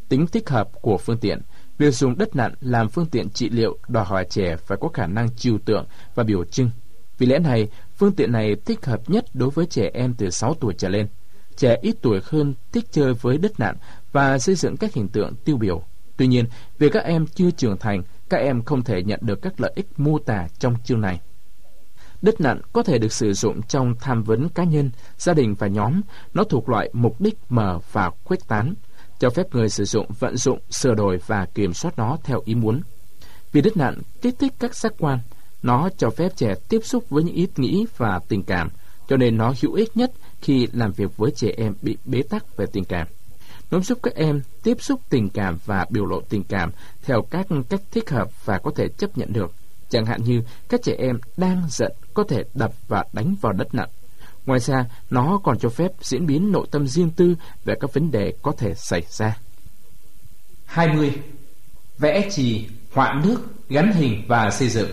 tính thích hợp của phương tiện. Việc dùng đất nặn làm phương tiện trị liệu đòi hỏi trẻ phải có khả năng trừu tượng và biểu trưng. Vì lẽ này, phương tiện này thích hợp nhất đối với trẻ em từ 6 tuổi trở lên. Trẻ ít tuổi hơn thích chơi với đất nặn và xây dựng các hình tượng tiêu biểu. Tuy nhiên, vì các em chưa trưởng thành, các em không thể nhận được các lợi ích mô tả trong chương này. Đất nặn có thể được sử dụng trong tham vấn cá nhân, gia đình và nhóm. Nó thuộc loại mục đích mở và khuếch tán, cho phép người sử dụng vận dụng, sửa đổi và kiểm soát nó theo ý muốn. Vì đất nặn kích thích các giác quan, nó cho phép trẻ tiếp xúc với những ý nghĩ và tình cảm, cho nên nó hữu ích nhất khi làm việc với trẻ em bị bế tắc về tình cảm. Nó giúp các em tiếp xúc tình cảm và biểu lộ tình cảm theo các cách thích hợp và có thể chấp nhận được. Chẳng hạn như các trẻ em đang giận có thể đập và đánh vào đất nặn. Ngoài ra, nó còn cho phép diễn biến nội tâm riêng tư về các vấn đề có thể xảy ra. 20. Vẽ chì, họa nước, gắn hình và xây dựng.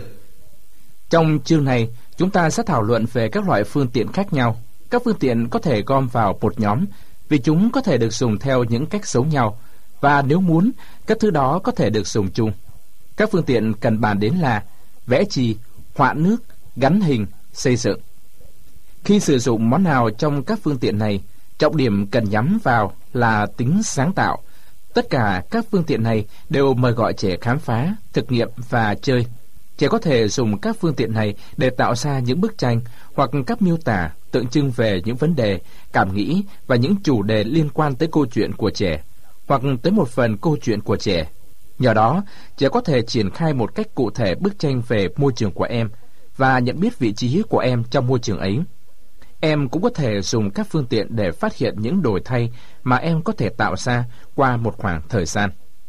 Trong chương này, chúng ta sẽ thảo luận về các loại phương tiện khác nhau. Các phương tiện có thể gom vào một nhóm vì chúng có thể được dùng theo những cách giống nhau, và nếu muốn, các thứ đó có thể được dùng chung. Các phương tiện cần bàn đến là vẽ chì, họa nước, gắn hình, xây dựng. Khi sử dụng món nào trong các phương tiện này, trọng điểm cần nhắm vào là tính sáng tạo. Tất cả các phương tiện này đều mời gọi trẻ khám phá, thực nghiệm và chơi. Trẻ có thể dùng các phương tiện này để tạo ra những bức tranh hoặc các miêu tả tượng trưng về những vấn đề, cảm nghĩ và những chủ đề liên quan tới câu chuyện của trẻ, hoặc tới một phần câu chuyện của trẻ. Nhờ đó, trẻ có thể triển khai một cách cụ thể bức tranh về môi trường của em và nhận biết vị trí của em trong môi trường ấy. Em cũng có thể dùng các phương tiện để phát hiện những đổi thay mà em có thể tạo ra qua một khoảng thời gian.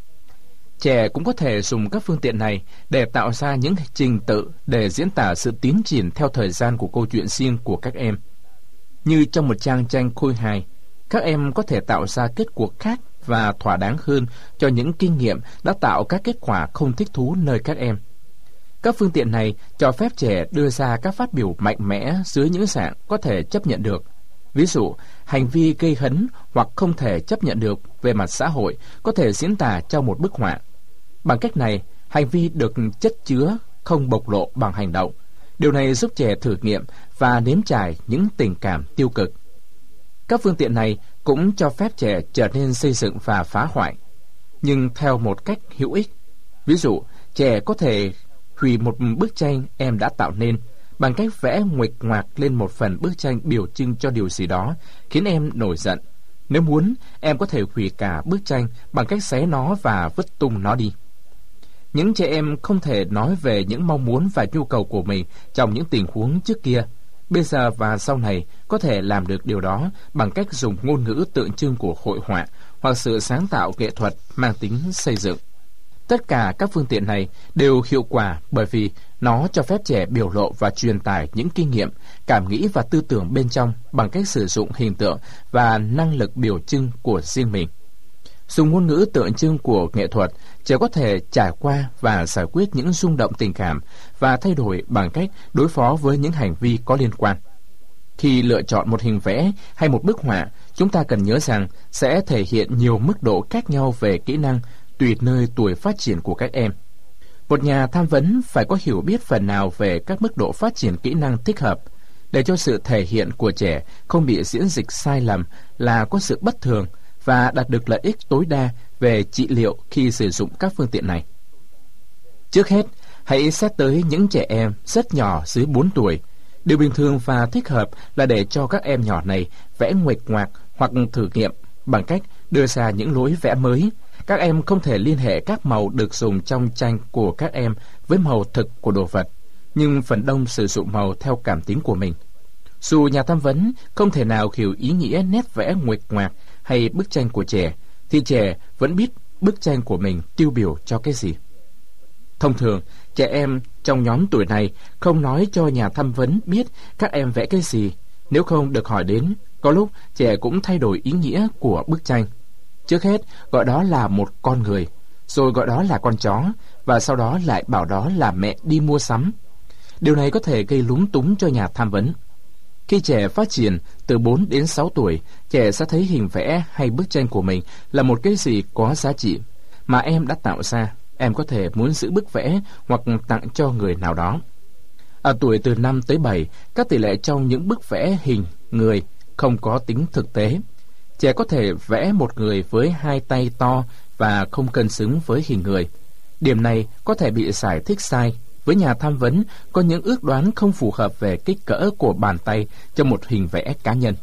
Trẻ cũng có thể dùng các phương tiện này để tạo ra những trình tự để diễn tả sự tiến triển theo thời gian của câu chuyện riêng của các em. Như trong một trang tranh khôi hài, các em có thể tạo ra kết cuộc khác và thỏa đáng hơn cho những kinh nghiệm đã tạo các kết quả không thích thú nơi các em. Các phương tiện này cho phép trẻ đưa ra các phát biểu mạnh mẽ dưới những dạng có thể chấp nhận được. Ví dụ, hành vi gây hấn hoặc không thể chấp nhận được về mặt xã hội có thể diễn tả trong một bức họa. Bằng cách này, hành vi được chất chứa, không bộc lộ bằng hành động. Điều này giúp trẻ thử nghiệm và nếm trải những tình cảm tiêu cực. Các phương tiện này cũng cho phép trẻ trở nên xây dựng và phá hoại, nhưng theo một cách hữu ích. Ví dụ, trẻ có thể hủy một bức tranh em đã tạo nên bằng cách vẽ nguệch ngoạc lên một phần bức tranh biểu trưng cho điều gì đó khiến em nổi giận. Nếu muốn, em có thể hủy cả bức tranh bằng cách xé nó và vứt tung nó đi. Những trẻ em không thể nói về những mong muốn và nhu cầu của mình trong những tình huống trước kia. Bây giờ và sau này có thể làm được điều đó bằng cách dùng ngôn ngữ tượng trưng của hội họa hoặc sự sáng tạo nghệ thuật mang tính xây dựng. Tất cả các phương tiện này đều hiệu quả bởi vì nó cho phép trẻ biểu lộ và truyền tải những kinh nghiệm, cảm nghĩ và tư tưởng bên trong bằng cách sử dụng hình tượng và năng lực biểu trưng của riêng mình. Dùng ngôn ngữ tượng trưng của nghệ thuật, trẻ có thể trải qua và giải quyết những rung động tình cảm và thay đổi bằng cách đối phó với những hành vi có liên quan. Khi lựa chọn một hình vẽ hay một bức họa, chúng ta cần nhớ rằng sẽ thể hiện nhiều mức độ khác nhau về kỹ năng tùy nơi tuổi phát triển của các em. Một nhà tham vấn phải có hiểu biết phần nào về các mức độ phát triển kỹ năng thích hợp, để cho sự thể hiện của trẻ không bị diễn dịch sai lầm là có sự bất thường và đạt được lợi ích tối đa về trị liệu khi sử dụng các phương tiện này. Trước hết, hãy xét tới những trẻ em rất nhỏ dưới 4 tuổi. Điều bình thường và thích hợp là để cho các em nhỏ này vẽ nguệch ngoạc hoặc thử nghiệm bằng cách đưa ra những lối vẽ mới. Các em không thể liên hệ các màu được dùng trong tranh của các em với màu thực của đồ vật, nhưng phần đông sử dụng màu theo cảm tính của mình. Dù nhà tham vấn không thể nào hiểu ý nghĩa nét vẽ nguệch ngoạc hay bức tranh của trẻ, thì trẻ vẫn biết bức tranh của mình tiêu biểu cho cái gì. Thông thường, trẻ em trong nhóm tuổi này không nói cho nhà tham vấn biết các em vẽ cái gì. Nếu không được hỏi đến, có lúc trẻ cũng thay đổi ý nghĩa của bức tranh. Trước hết, gọi đó là một con người, rồi gọi đó là con chó, và sau đó lại bảo đó là mẹ đi mua sắm. Điều này có thể gây lúng túng cho nhà tham vấn. Khi trẻ phát triển từ 4 đến 6 tuổi, trẻ sẽ thấy hình vẽ hay bức tranh của mình là một cái gì có giá trị mà em đã tạo ra. Em có thể muốn giữ bức vẽ hoặc tặng cho người nào đó. Ở tuổi từ 5 tới 7, các tỷ lệ trong những bức vẽ hình người không có tính thực tế. Trẻ có thể vẽ một người với 2 tay to và không cân xứng với hình người. Điểm này có thể bị giải thích sai. Với nhà tham vấn, có những ước đoán không phù hợp về kích cỡ của bàn tay cho một hình vẽ cá nhân.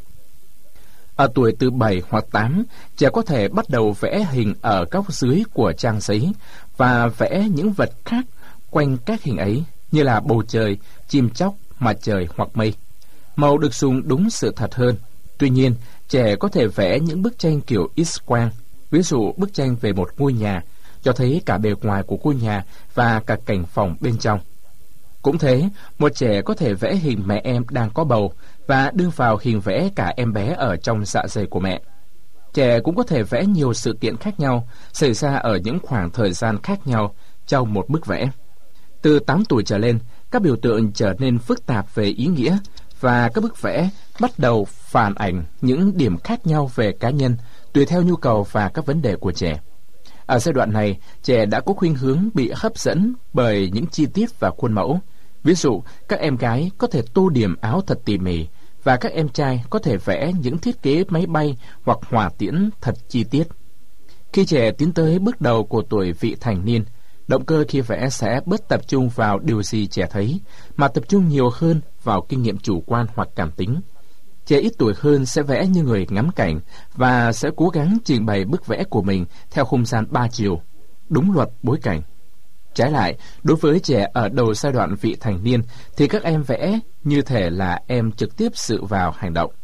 Ở tuổi từ 7 hoặc 8, trẻ có thể bắt đầu vẽ hình ở góc dưới của trang giấy và vẽ những vật khác quanh các hình ấy, như là bầu trời, chim chóc, mặt trời hoặc mây. Màu được dùng đúng sự thật hơn. Tuy nhiên, trẻ có thể vẽ những bức tranh kiểu X-quang, ví dụ bức tranh về một ngôi nhà, cho thấy cả bề ngoài của ngôi nhà và cả cảnh phòng bên trong. Cũng thế, một trẻ có thể vẽ hình mẹ em đang có bầu và đưa vào hình vẽ cả em bé ở trong dạ dày của mẹ. Trẻ cũng có thể vẽ nhiều sự kiện khác nhau xảy ra ở những khoảng thời gian khác nhau trong một bức vẽ. Từ 8 tuổi trở lên, các biểu tượng trở nên phức tạp về ý nghĩa và các bức vẽ bắt đầu phản ảnh những điểm khác nhau về cá nhân tùy theo nhu cầu và các vấn đề của trẻ. Ở giai đoạn này, trẻ đã có khuynh hướng bị hấp dẫn bởi những chi tiết và khuôn mẫu. Ví dụ, các em gái có thể tô điểm áo thật tỉ mỉ và các em trai có thể vẽ những thiết kế máy bay hoặc hỏa tiễn thật chi tiết. Khi trẻ tiến tới bước đầu của tuổi vị thành niên, động cơ khi vẽ sẽ bớt tập trung vào điều gì trẻ thấy, mà tập trung nhiều hơn vào kinh nghiệm chủ quan hoặc cảm tính. Trẻ ít tuổi hơn sẽ vẽ như người ngắm cảnh và sẽ cố gắng trình bày bức vẽ của mình theo không gian 3 chiều, đúng luật bối cảnh. Trái lại, đối với trẻ ở đầu giai đoạn vị thành niên thì các em vẽ như thể là em trực tiếp dự vào hành động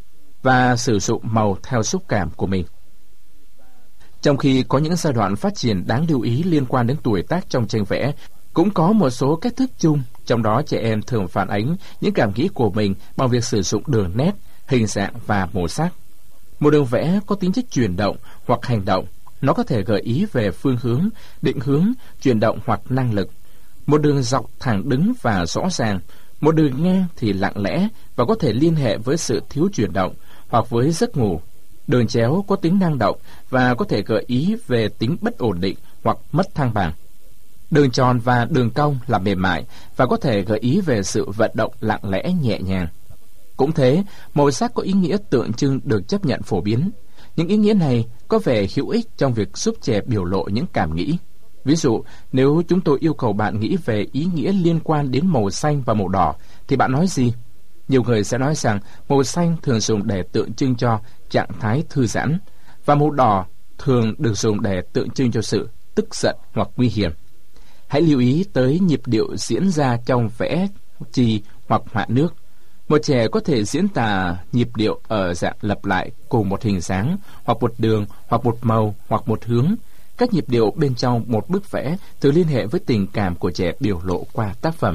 và sử dụng màu theo xúc cảm của mình. Trong khi có những giai đoạn phát triển đáng lưu ý liên quan đến tuổi tác trong tranh vẽ, cũng có một số cách thức chung, trong đó trẻ em thường phản ánh những cảm nghĩ của mình bằng việc sử dụng đường nét, hình dạng và màu sắc. Một đường vẽ có tính chất chuyển động hoặc hành động. Nó có thể gợi ý về phương hướng, định hướng, chuyển động hoặc năng lực. Một đường dọc thẳng đứng và rõ ràng, một đường ngang thì lặng lẽ và có thể liên hệ với sự thiếu chuyển động hoặc với giấc ngủ. Đường chéo có tính năng động và có thể gợi ý về tính bất ổn định hoặc mất thăng bằng. Đường tròn và đường cong là mềm mại và có thể gợi ý về sự vận động lặng lẽ nhẹ nhàng. Cũng thế, màu sắc có ý nghĩa tượng trưng được chấp nhận phổ biến. Những ý nghĩa này có vẻ hữu ích trong việc giúp trẻ biểu lộ những cảm nghĩ. Ví dụ, nếu chúng tôi yêu cầu bạn nghĩ về ý nghĩa liên quan đến màu xanh và màu đỏ, thì bạn nói gì? Nhiều người sẽ nói rằng màu xanh thường dùng để tượng trưng cho trạng thái thư giãn, và màu đỏ thường được dùng để tượng trưng cho sự tức giận hoặc nguy hiểm. Hãy lưu ý tới nhịp điệu diễn ra trong vẽ chì hoặc họa nước. Một trẻ có thể diễn tả nhịp điệu ở dạng lặp lại cùng một hình dáng, hoặc một đường, hoặc một màu, hoặc một hướng. Các nhịp điệu bên trong một bức vẽ thường liên hệ với tình cảm của trẻ biểu lộ qua tác phẩm.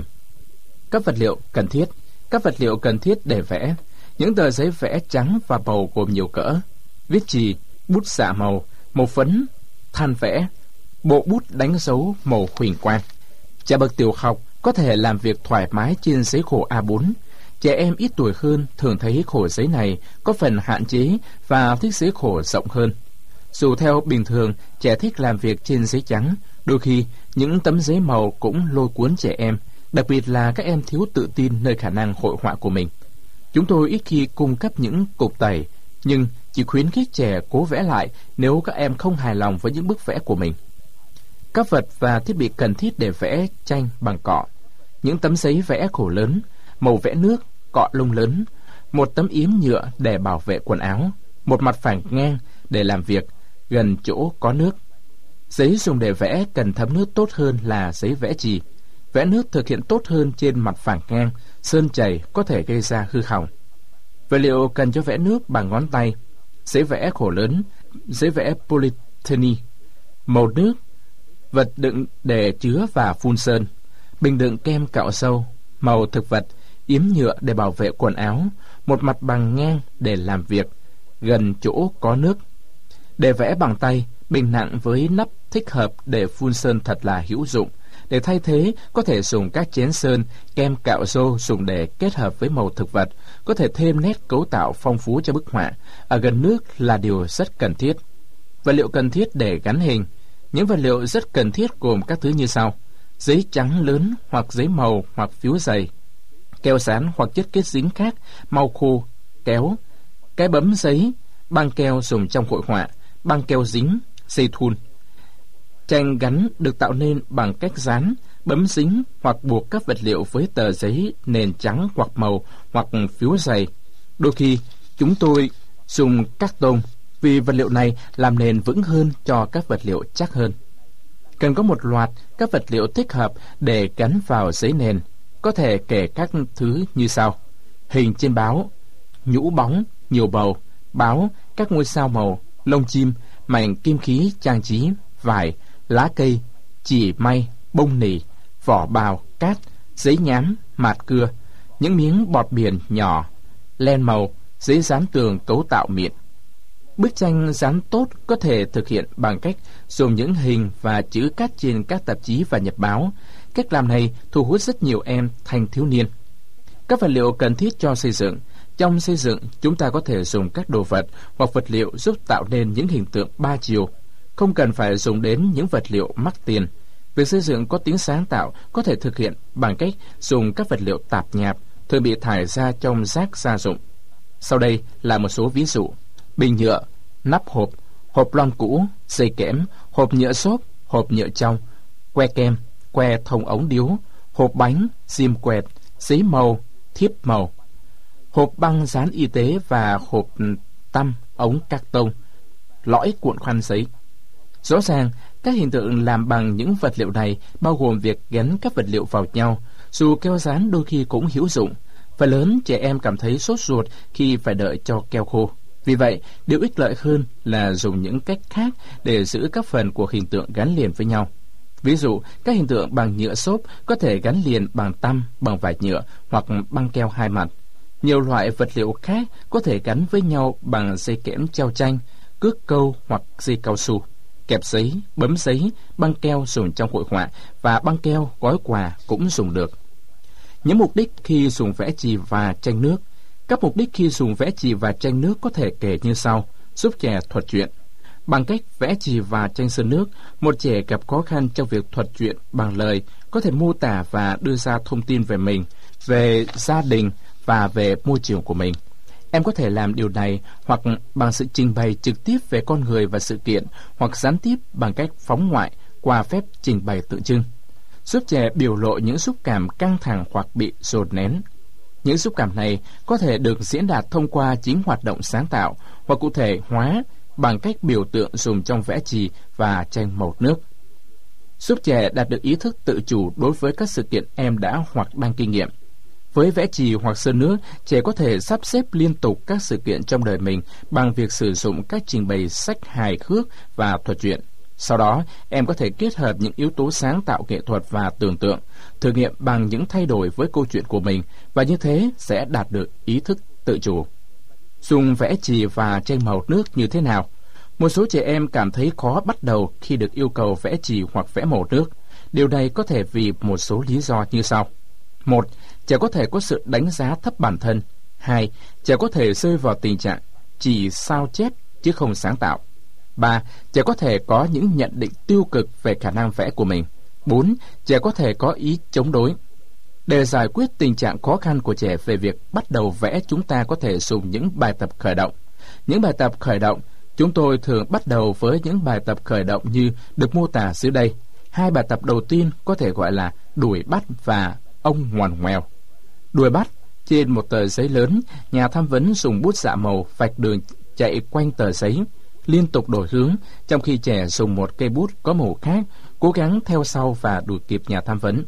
Các vật liệu cần thiết. Các vật liệu cần thiết để vẽ: những tờ giấy vẽ trắng và màu gồm nhiều cỡ, viết chì, bút xạ màu, màu phấn, than vẽ, bộ bút đánh dấu màu huỳnh quang. Trẻ bậc tiểu học có thể làm việc thoải mái trên giấy khổ A4. Trẻ em ít tuổi hơn thường thấy khổ giấy này có phần hạn chế và thích giấy khổ rộng hơn. Dù theo bình thường trẻ thích làm việc trên giấy trắng, đôi khi những tấm giấy màu cũng lôi cuốn trẻ em, đặc biệt là các em thiếu tự tin nơi khả năng hội họa của mình. Chúng tôi ít khi cung cấp những cục tẩy, nhưng chỉ khuyến khích trẻ cố vẽ lại nếu các em không hài lòng với những bức vẽ của mình. Các vật và thiết bị cần thiết để vẽ tranh bằng cọ: những tấm giấy vẽ khổ lớn, màu vẽ nước, cọ lông lớn, một tấm yếm nhựa để bảo vệ quần áo, một mặt phẳng ngang để làm việc gần chỗ có nước. Giấy dùng để vẽ cần thấm nước tốt hơn là giấy vẽ chì. Vẽ nước thực hiện tốt hơn trên mặt phẳng ngang, sơn chảy có thể gây ra hư hỏng. Vật liệu cần cho vẽ nước bằng ngón tay: giấy vẽ khổ lớn, giấy vẽ polyethylene, màu nước, vật đựng để chứa và phun sơn, bình đựng kem cạo sâu, màu thực vật, yếm nhựa để bảo vệ quần áo, một mặt bằng ngang để làm việc gần chỗ có nước. Để vẽ bằng tay, bình nặng với nắp thích hợp để phun sơn thật là hữu dụng, Để thay thế, có thể dùng các chén sơn, kem cạo rô dùng để kết hợp với màu thực vật, có thể thêm nét cấu tạo phong phú cho bức họa. Ở gần nước là điều rất cần thiết. Vật liệu cần thiết để gắn hình. Những vật liệu rất cần thiết gồm các thứ như sau: giấy trắng lớn hoặc giấy màu hoặc phiếu dày, keo dán hoặc chất kết dính khác, mau khô, kéo, cái bấm giấy, băng keo dùng trong hội họa, băng keo dính, dây thun. Tranh gắn được tạo nên bằng cách dán, bấm dính hoặc buộc các vật liệu với tờ giấy nền trắng hoặc màu hoặc phiếu dày. Đôi khi chúng tôi dùng cát tông vì vật liệu này làm nền vững hơn cho các vật liệu chắc hơn. Cần có một loạt các vật liệu thích hợp để gắn vào giấy nền, có thể kể các thứ như sau: hình trên báo, nhũ bóng, nhiều bầu, báo, các ngôi sao màu, lông chim, mảnh kim khí trang trí, vải, lá cây, chỉ may, bông nỉ, vỏ bào, cát, giấy nhám, mạt cưa, những miếng bọt biển nhỏ, len màu, giấy dán tường cấu tạo mịn. Bức tranh dán tốt có thể thực hiện bằng cách dùng những hình và chữ cát trên các tạp chí và nhật báo. Cách làm này thu hút rất nhiều em thanh thiếu niên. Các vật liệu cần thiết cho xây dựng. Trong xây dựng, chúng ta có thể dùng các đồ vật hoặc vật liệu giúp tạo nên những hình tượng ba chiều. Không cần phải dùng đến những vật liệu mắc tiền. Việc xây dựng có tính sáng tạo có thể thực hiện bằng cách dùng các vật liệu tạp nhạp thường bị thải ra trong rác gia dụng. Sau đây là một số ví dụ: bình nhựa, nắp hộp, hộp lon cũ, dây kẽm, hộp nhựa xốp, hộp nhựa trong, que kem, que thông ống điếu, hộp bánh, diêm quẹt, giấy màu, thiếp màu, hộp băng dán y tế và hộp tăm, ống các tông, lõi cuộn khăn giấy. Rõ ràng, các hình tượng làm bằng những vật liệu này bao gồm việc gắn các vật liệu vào nhau, dù keo dán đôi khi cũng hữu dụng. Phần lớn trẻ em cảm thấy sốt ruột khi phải đợi cho keo khô. Vì vậy, điều ích lợi hơn là dùng những cách khác để giữ các phần của hình tượng gắn liền với nhau. Ví dụ, các hình tượng bằng nhựa xốp có thể gắn liền bằng tăm, bằng vải nhựa hoặc băng keo hai mặt. Nhiều loại vật liệu khác có thể gắn với nhau bằng dây kẽm treo tranh, cước câu hoặc dây cao su, kẹp giấy, bấm giấy, băng keo dùng trong hội họa và băng keo gói quà cũng dùng được. Những mục đích khi dùng vẽ chì và tranh nước. Các mục đích khi dùng vẽ chì và tranh nước có thể kể như sau: giúp trẻ thuật truyện. Bằng cách vẽ chì và tranh sơn nước, một trẻ gặp khó khăn trong việc thuật truyện bằng lời có thể mô tả và đưa ra thông tin về mình, về gia đình và về môi trường của mình. Em có thể làm điều này hoặc bằng sự trình bày trực tiếp về con người và sự kiện, hoặc gián tiếp bằng cách phóng ngoại qua phép trình bày tượng trưng, giúp trẻ biểu lộ những xúc cảm căng thẳng hoặc bị dồn nén. Những xúc cảm này có thể được diễn đạt thông qua chính hoạt động sáng tạo hoặc cụ thể hóa bằng cách biểu tượng dùng trong vẽ chì và tranh màu nước. Giúp trẻ đạt được ý thức tự chủ đối với các sự kiện em đã hoặc đang kinh nghiệm. Với vẽ chì hoặc sơn nước, trẻ có thể sắp xếp liên tục các sự kiện trong đời mình bằng việc sử dụng các trình bày sách hài hước và thuật truyện. Sau đó, em có thể kết hợp những yếu tố sáng tạo nghệ thuật và tưởng tượng, thử nghiệm bằng những thay đổi với câu chuyện của mình, và như thế sẽ đạt được ý thức tự chủ. Dùng vẽ chì và tranh màu nước như thế nào? Một số trẻ em cảm thấy khó bắt đầu khi được yêu cầu vẽ chì hoặc vẽ màu nước. Điều này có thể vì một số lý do như sau. 1. Trẻ có thể có sự đánh giá thấp bản thân. 2. Trẻ có thể rơi vào tình trạng chỉ sao chép chứ không sáng tạo. 3. Trẻ có thể có những nhận định tiêu cực về khả năng vẽ của mình. 4. Trẻ có thể có ý chống đối. Để giải quyết tình trạng khó khăn của trẻ về việc bắt đầu vẽ, chúng ta có thể dùng những bài tập khởi động. Những bài tập khởi động, chúng tôi thường bắt đầu với những bài tập khởi động như được mô tả dưới đây. 2 bài tập đầu tiên có thể gọi là đuổi bắt và ông ngoằn ngoèo. Đuổi bắt: trên một tờ giấy lớn, nhà tham vấn dùng bút dạ màu vạch đường chạy quanh tờ giấy, liên tục đổi hướng, trong khi trẻ dùng một cây bút có màu khác, cố gắng theo sau và đuổi kịp nhà tham vấn.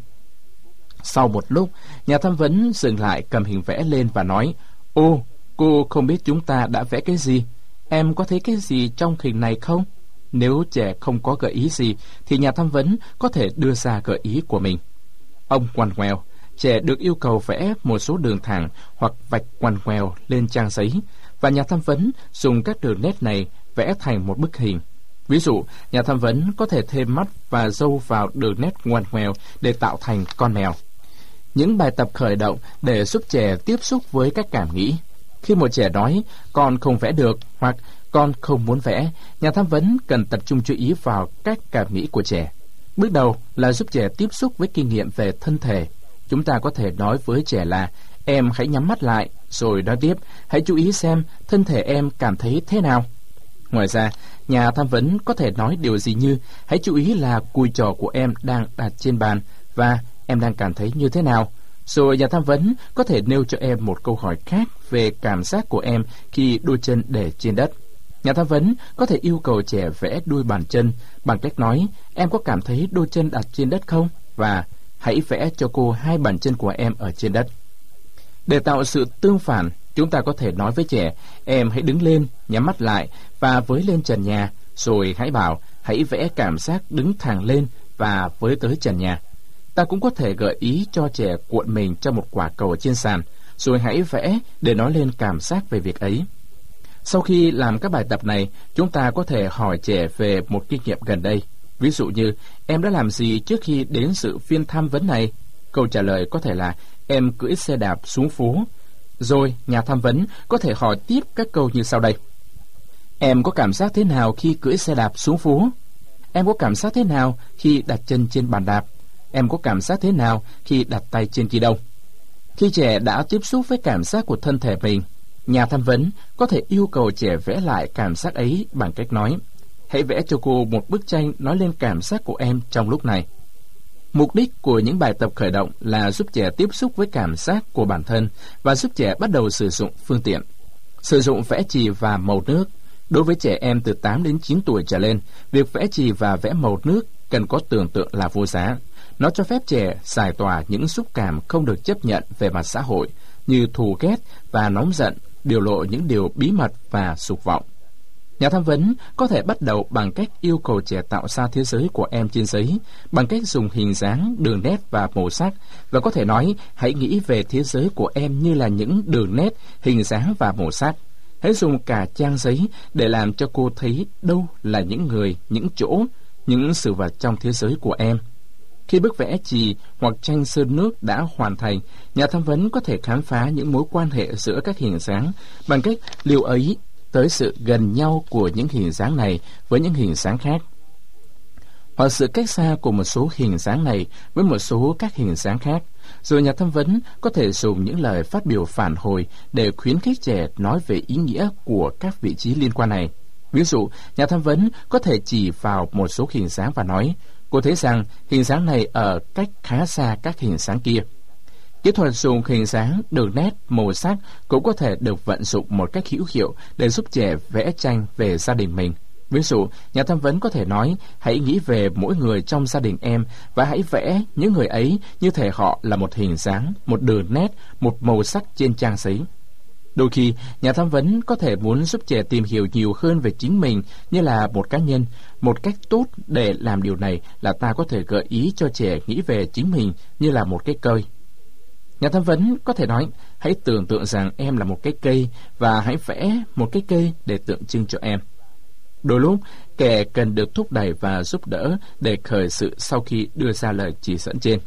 Sau một lúc, nhà tham vấn dừng lại, cầm hình vẽ lên và nói: "Ô, cô không biết chúng ta đã vẽ cái gì. Em có thấy cái gì trong hình này không?" Nếu trẻ không có gợi ý gì, thì nhà tham vấn có thể đưa ra gợi ý của mình. Ông ngoằn ngoèo: trẻ được yêu cầu vẽ một số đường thẳng hoặc vạch ngoằn ngoèo lên trang giấy, và nhà tham vấn dùng các đường nét này vẽ thành một bức hình. Ví dụ, nhà tham vấn có thể thêm mắt và râu vào đường nét ngoằn ngoèo để tạo thành con mèo. Những bài tập khởi động để giúp trẻ tiếp xúc với các cảm nghĩ. Khi một trẻ nói, con không vẽ được hoặc con không muốn vẽ, nhà tham vấn cần tập trung chú ý vào các cảm nghĩ của trẻ. Bước đầu là giúp trẻ tiếp xúc với kinh nghiệm về thân thể. Chúng ta có thể nói với trẻ là, em hãy nhắm mắt lại, rồi nói tiếp, hãy chú ý xem thân thể em cảm thấy thế nào. Ngoài ra, nhà tham vấn có thể nói điều gì như, hãy chú ý là cùi trỏ của em đang đặt trên bàn và em đang cảm thấy như thế nào. Rồi nhà tham vấn có thể nêu cho em một câu hỏi khác về cảm giác của em khi đôi chân để trên đất. Nhà tham vấn có thể yêu cầu trẻ vẽ đôi bàn chân bằng cách nói, em có cảm thấy đôi chân đặt trên đất không? Và hãy vẽ cho cô 2 bàn chân của em ở trên đất. Để tạo sự tương phản, chúng ta có thể nói với trẻ, em hãy đứng lên, nhắm mắt lại và với lên trần nhà, rồi hãy bảo, hãy vẽ cảm giác đứng thẳng lên và với tới trần nhà. Ta cũng có thể gợi ý cho trẻ cuộn mình trong một quả cầu trên sàn, rồi hãy vẽ để nói lên cảm giác về việc ấy. Sau khi làm các bài tập này, chúng ta có thể hỏi trẻ về một kinh nghiệm gần đây. Ví dụ như, em đã làm gì trước khi đến sự phiên tham vấn này? Câu trả lời có thể là, em cưỡi xe đạp xuống phố. Rồi, nhà tham vấn có thể hỏi tiếp các câu như sau đây. Em có cảm giác thế nào khi cưỡi xe đạp xuống phố? Em có cảm giác thế nào khi đặt chân trên bàn đạp? Em có cảm giác thế nào khi đặt tay trên ghi đông? Khi trẻ đã tiếp xúc với cảm giác của thân thể mình, nhà tham vấn có thể yêu cầu trẻ vẽ lại cảm giác ấy bằng cách nói, hãy vẽ cho cô một bức tranh nói lên cảm giác của em trong lúc này. Mục đích của những bài tập khởi động là giúp trẻ tiếp xúc với cảm giác của bản thân và giúp trẻ bắt đầu sử dụng phương tiện. Sử dụng vẽ chì và màu nước. Đối với trẻ em từ 8 đến 9 tuổi trở lên, việc vẽ chì và vẽ màu nước cần có tưởng tượng là vô giá. Nó cho phép trẻ giải tỏa những xúc cảm không được chấp nhận về mặt xã hội, như thù ghét và nóng giận, biểu lộ những điều bí mật và dục vọng. Nhà tham vấn có thể bắt đầu bằng cách yêu cầu trẻ tạo ra thế giới của em trên giấy, bằng cách dùng hình dáng, đường nét và màu sắc, và có thể nói, hãy nghĩ về thế giới của em như là những đường nét, hình dáng và màu sắc. Hãy dùng cả trang giấy để làm cho cô thấy đâu là những người, những chỗ, những sự vật trong thế giới của em. Khi bức vẽ chì hoặc tranh sơn nước đã hoàn thành, nhà tham vấn có thể khám phá những mối quan hệ giữa các hình dáng bằng cách lưu ý tới sự gần nhau của những hình dáng này với những hình dáng khác, hoặc sự cách xa của một số hình dáng này với một số các hình dáng khác. Rồi nhà tham vấn có thể dùng những lời phát biểu phản hồi để khuyến khích trẻ nói về ý nghĩa của các vị trí liên quan này. Ví dụ, nhà tham vấn có thể chỉ vào một số hình dáng và nói, cô thấy rằng hình dáng này ở cách khá xa các hình dáng kia. Kỹ thuật dùng hình dáng, đường nét, màu sắc cũng có thể được vận dụng một cách hữu hiệu để giúp trẻ vẽ tranh về gia đình mình. Ví dụ, nhà tham vấn có thể nói, hãy nghĩ về mỗi người trong gia đình em và hãy vẽ những người ấy như thể họ là một hình dáng, một đường nét, một màu sắc trên trang giấy. Đôi khi, nhà tham vấn có thể muốn giúp trẻ tìm hiểu nhiều hơn về chính mình như là một cá nhân. Một cách tốt để làm điều này là ta có thể gợi ý cho trẻ nghĩ về chính mình như là một cái cây. Nhà tham vấn có thể nói, hãy tưởng tượng rằng em là một cái cây và hãy vẽ một cái cây để tượng trưng cho em. Đôi lúc, trẻ cần được thúc đẩy và giúp đỡ để khởi sự sau khi đưa ra lời chỉ dẫn trên.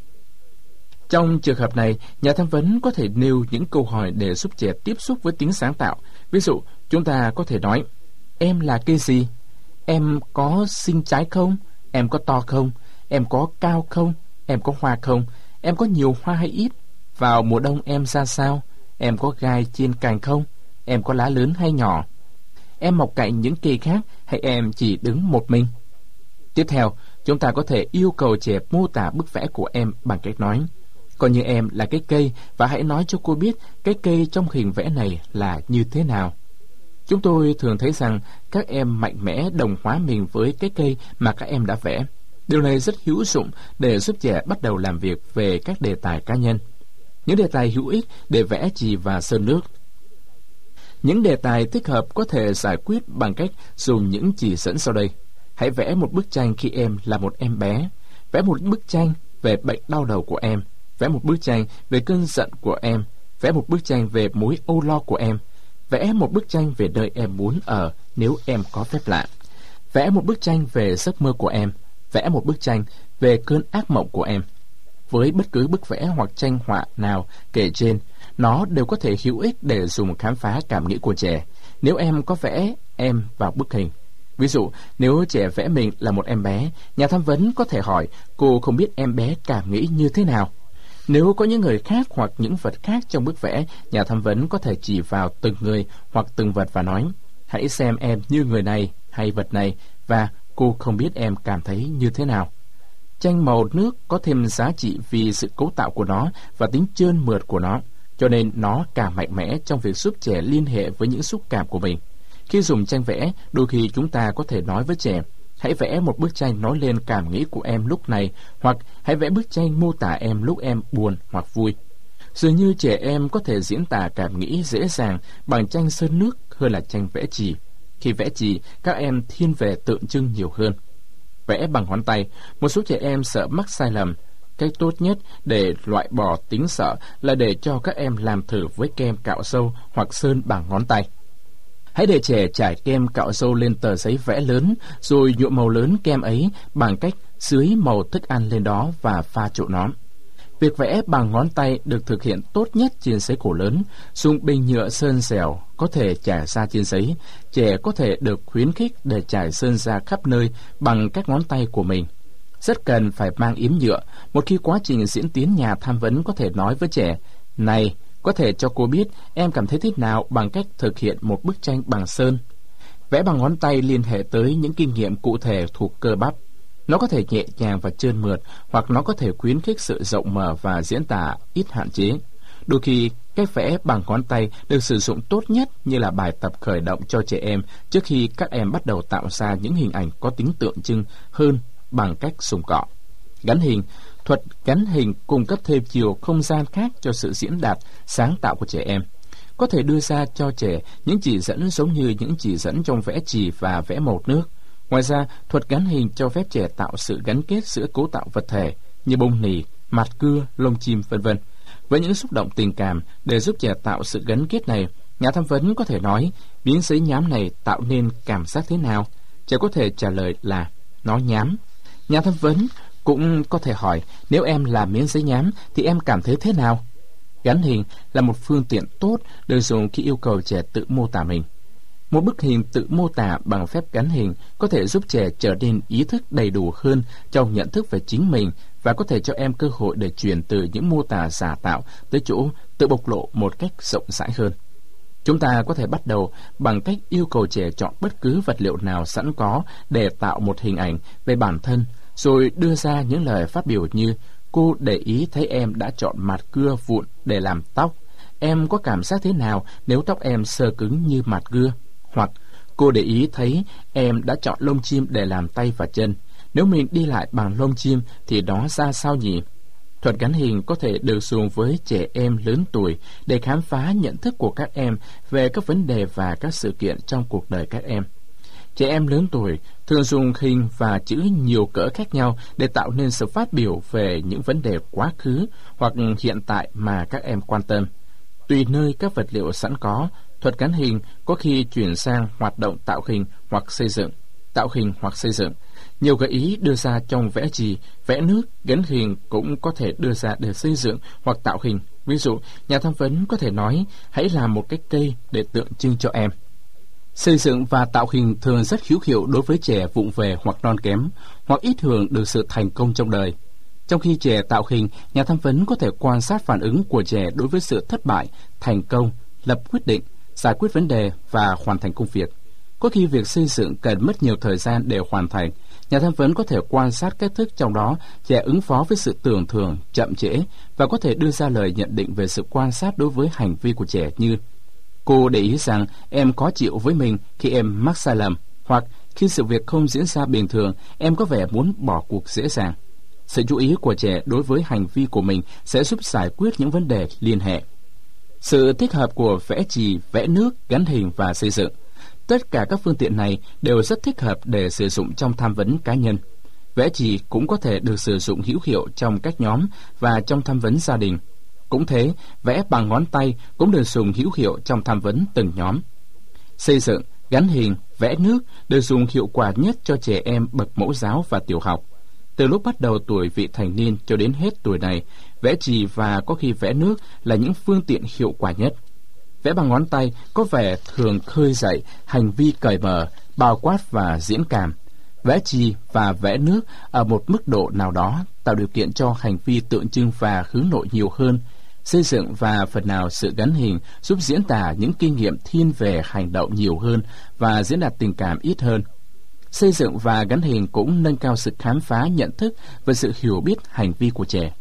Trong trường hợp này, nhà tham vấn có thể nêu những câu hỏi để giúp trẻ tiếp xúc với tính sáng tạo. Ví dụ, chúng ta có thể nói, em là cây gì? Em có sinh trái không? Em có to không? Em có cao không? Em có hoa không? Em có nhiều hoa hay ít? Vào mùa đông em ra sao? Em có gai trên cành không? Em có lá lớn hay nhỏ? Em mọc cạnh những cây khác hay em chỉ đứng một mình? Tiếp theo, chúng ta có thể yêu cầu trẻ mô tả bức vẽ của em bằng cách nói, coi như em là cái cây và hãy nói cho cô biết cái cây trong hình vẽ này là như thế nào. Chúng tôi thường thấy rằng các em mạnh mẽ đồng hóa mình với cái cây mà các em đã vẽ. Điều này rất hữu dụng để giúp trẻ bắt đầu làm việc về các đề tài cá nhân. Những đề tài hữu ích để vẽ chì và sơn nước. Những đề tài thích hợp có thể giải quyết bằng cách dùng những chỉ dẫn sau đây. Hãy vẽ một bức tranh khi em là một em bé. Vẽ một bức tranh về bệnh đau đầu của em. Vẽ một bức tranh về cơn giận của em. Vẽ một bức tranh về mối âu lo của em. Vẽ một bức tranh về nơi em muốn ở nếu em có phép lạ. Vẽ một bức tranh về giấc mơ của em, vẽ một bức tranh về cơn ác mộng của em. Với bất cứ bức vẽ hoặc tranh họa nào kể trên, nó đều có thể hữu ích để dùng khám phá cảm nghĩ của trẻ, nếu em có vẽ em vào bức hình. Ví dụ, nếu trẻ vẽ mình là một em bé, nhà tham vấn có thể hỏi cô không biết em bé cảm nghĩ như thế nào. Nếu có những người khác hoặc những vật khác trong bức vẽ, nhà tham vấn có thể chỉ vào từng người hoặc từng vật và nói, hãy xem em như người này hay vật này, và cô không biết em cảm thấy như thế nào. Tranh màu nước có thêm giá trị vì sự cấu tạo của nó và tính trơn mượt của nó, cho nên nó càng mạnh mẽ trong việc giúp trẻ liên hệ với những xúc cảm của mình. Khi dùng tranh vẽ, đôi khi chúng ta có thể nói với trẻ, hãy vẽ một bức tranh nói lên cảm nghĩ của em lúc này, hoặc hãy vẽ bức tranh mô tả em lúc em buồn hoặc vui. Dường như trẻ em có thể diễn tả cảm nghĩ dễ dàng bằng tranh sơn nước hơn là tranh vẽ chì. Khi vẽ chì, các em thiên về tượng trưng nhiều hơn. Vẽ bằng ngón tay, một số trẻ em sợ mắc sai lầm. Cách tốt nhất để loại bỏ tính sợ là để cho các em làm thử với kem cạo râu hoặc sơn bằng ngón tay. Hãy để trẻ trải kem cạo râu lên tờ giấy vẽ lớn, rồi nhuộm màu lớn kem ấy bằng cách xới màu thức ăn lên đó và pha trộn nó. Việc vẽ bằng ngón tay được thực hiện tốt nhất trên giấy cổ lớn. Dùng bình nhựa sơn dẻo có thể trải ra trên giấy. Trẻ có thể được khuyến khích để trải sơn ra khắp nơi bằng các ngón tay của mình. Rất cần phải mang yếm nhựa. Một khi quá trình diễn tiến, nhà tham vấn có thể nói với trẻ, này, có thể cho cô biết em cảm thấy thế nào bằng cách thực hiện một bức tranh bằng sơn. Vẽ bằng ngón tay liên hệ tới những kinh nghiệm cụ thể thuộc cơ bắp. Nó có thể nhẹ nhàng và trơn mượt, hoặc nó có thể khuyến khích sự rộng mở và diễn tả ít hạn chế. Đôi khi, cách vẽ bằng ngón tay được sử dụng tốt nhất như là bài tập khởi động cho trẻ em trước khi các em bắt đầu tạo ra những hình ảnh có tính tượng trưng hơn bằng cách dùng cọ. Gắn hình. Thuật gắn hình cung cấp thêm chiều không gian khác cho sự diễn đạt sáng tạo của trẻ em. Có thể đưa ra cho trẻ những chỉ dẫn giống như những chỉ dẫn trong vẽ chì và vẽ màu nước. Ngoài ra, thuật gắn hình cho phép trẻ tạo sự gắn kết giữa cấu tạo vật thể như bông nỉ, mặt cưa, lông chim, v.v. với những xúc động tình cảm. Để giúp trẻ tạo sự gắn kết này, nhà tham vấn có thể nói, miếng giấy nhám này tạo nên cảm giác thế nào? Trẻ có thể trả lời là nó nhám. Nhà tham vấn cũng có thể hỏi, nếu em là miếng giấy nhám thì em cảm thấy thế nào? Gắn hình là một phương tiện tốt được dùng khi yêu cầu trẻ tự mô tả mình. Một bức hình tự mô tả bằng phép gắn hình có thể giúp trẻ trở nên ý thức đầy đủ hơn trong nhận thức về chính mình và có thể cho em cơ hội để chuyển từ những mô tả giả tạo tới chỗ tự bộc lộ một cách rộng rãi hơn. Chúng ta có thể bắt đầu bằng cách yêu cầu trẻ chọn bất cứ vật liệu nào sẵn có để tạo một hình ảnh về bản thân, rồi đưa ra những lời phát biểu như, cô để ý thấy em đã chọn mặt cưa vụn để làm tóc. Em có cảm giác thế nào nếu tóc em xơ cứng như mặt cưa? Hoặc, cô để ý thấy em đã chọn lông chim để làm tay và chân. Nếu mình đi lại bằng lông chim thì đó ra sao nhỉ? Thuật gắn hình có thể được dùng với trẻ em lớn tuổi để khám phá nhận thức của các em về các vấn đề và các sự kiện trong cuộc đời các em. Trẻ em lớn tuổi thường dùng hình và chữ nhiều cỡ khác nhau để tạo nên sự phát biểu về những vấn đề quá khứ hoặc hiện tại mà các em quan tâm. Tùy nơi các vật liệu sẵn có, thuật gắn hình có khi chuyển sang hoạt động tạo hình hoặc xây dựng. Tạo hình hoặc xây dựng. Nhiều gợi ý đưa ra trong vẽ chì, vẽ nước, gắn hình cũng có thể đưa ra để xây dựng hoặc tạo hình. Ví dụ, nhà tham vấn có thể nói, hãy làm một cái cây để tượng trưng cho em. Xây dựng và tạo hình thường rất hữu hiệu đối với trẻ vụng về hoặc non kém, hoặc ít hưởng được sự thành công trong đời. Trong khi trẻ tạo hình, nhà tham vấn có thể quan sát phản ứng của trẻ đối với sự thất bại, thành công, lập quyết định, giải quyết vấn đề và hoàn thành công việc. Có khi việc xây dựng cần mất nhiều thời gian để hoàn thành. Nhà tham vấn có thể quan sát cách thức trong đó trẻ ứng phó với sự tưởng thường, chậm trễ và có thể đưa ra lời nhận định về sự quan sát đối với hành vi của trẻ như, cô để ý rằng em khó chịu với mình khi em mắc sai lầm, hoặc khi sự việc không diễn ra bình thường, em có vẻ muốn bỏ cuộc dễ dàng. Sự chú ý của trẻ đối với hành vi của mình sẽ giúp giải quyết những vấn đề liên hệ. Sự thích hợp của vẽ chì, vẽ nước, gắn hình và xây dựng. Tất cả các phương tiện này đều rất thích hợp để sử dụng trong tham vấn cá nhân. Vẽ chì cũng có thể được sử dụng hữu hiệu trong các nhóm và trong tham vấn gia đình. Cũng thế, vẽ bằng ngón tay cũng được dùng hữu hiệu trong tham vấn từng nhóm. Xây dựng Gắn hình, vẽ nước đều dùng hiệu quả nhất cho trẻ em bậc mẫu giáo và tiểu học. Từ lúc bắt đầu tuổi vị thành niên cho đến hết tuổi này, vẽ chì và có khi vẽ nước là những phương tiện hiệu quả nhất. Vẽ bằng ngón tay có vẻ thường khơi dậy hành vi cởi mở, bao quát và diễn cảm. Vẽ chì và vẽ nước ở một mức độ nào đó tạo điều kiện cho hành vi tượng trưng và hướng nội nhiều hơn. Xây dựng và phần nào sự gắn hình giúp diễn tả những kinh nghiệm thiên về hành động nhiều hơn và diễn đạt tình cảm ít hơn. Xây dựng và gắn hình cũng nâng cao sự khám phá nhận thức và sự hiểu biết hành vi của trẻ.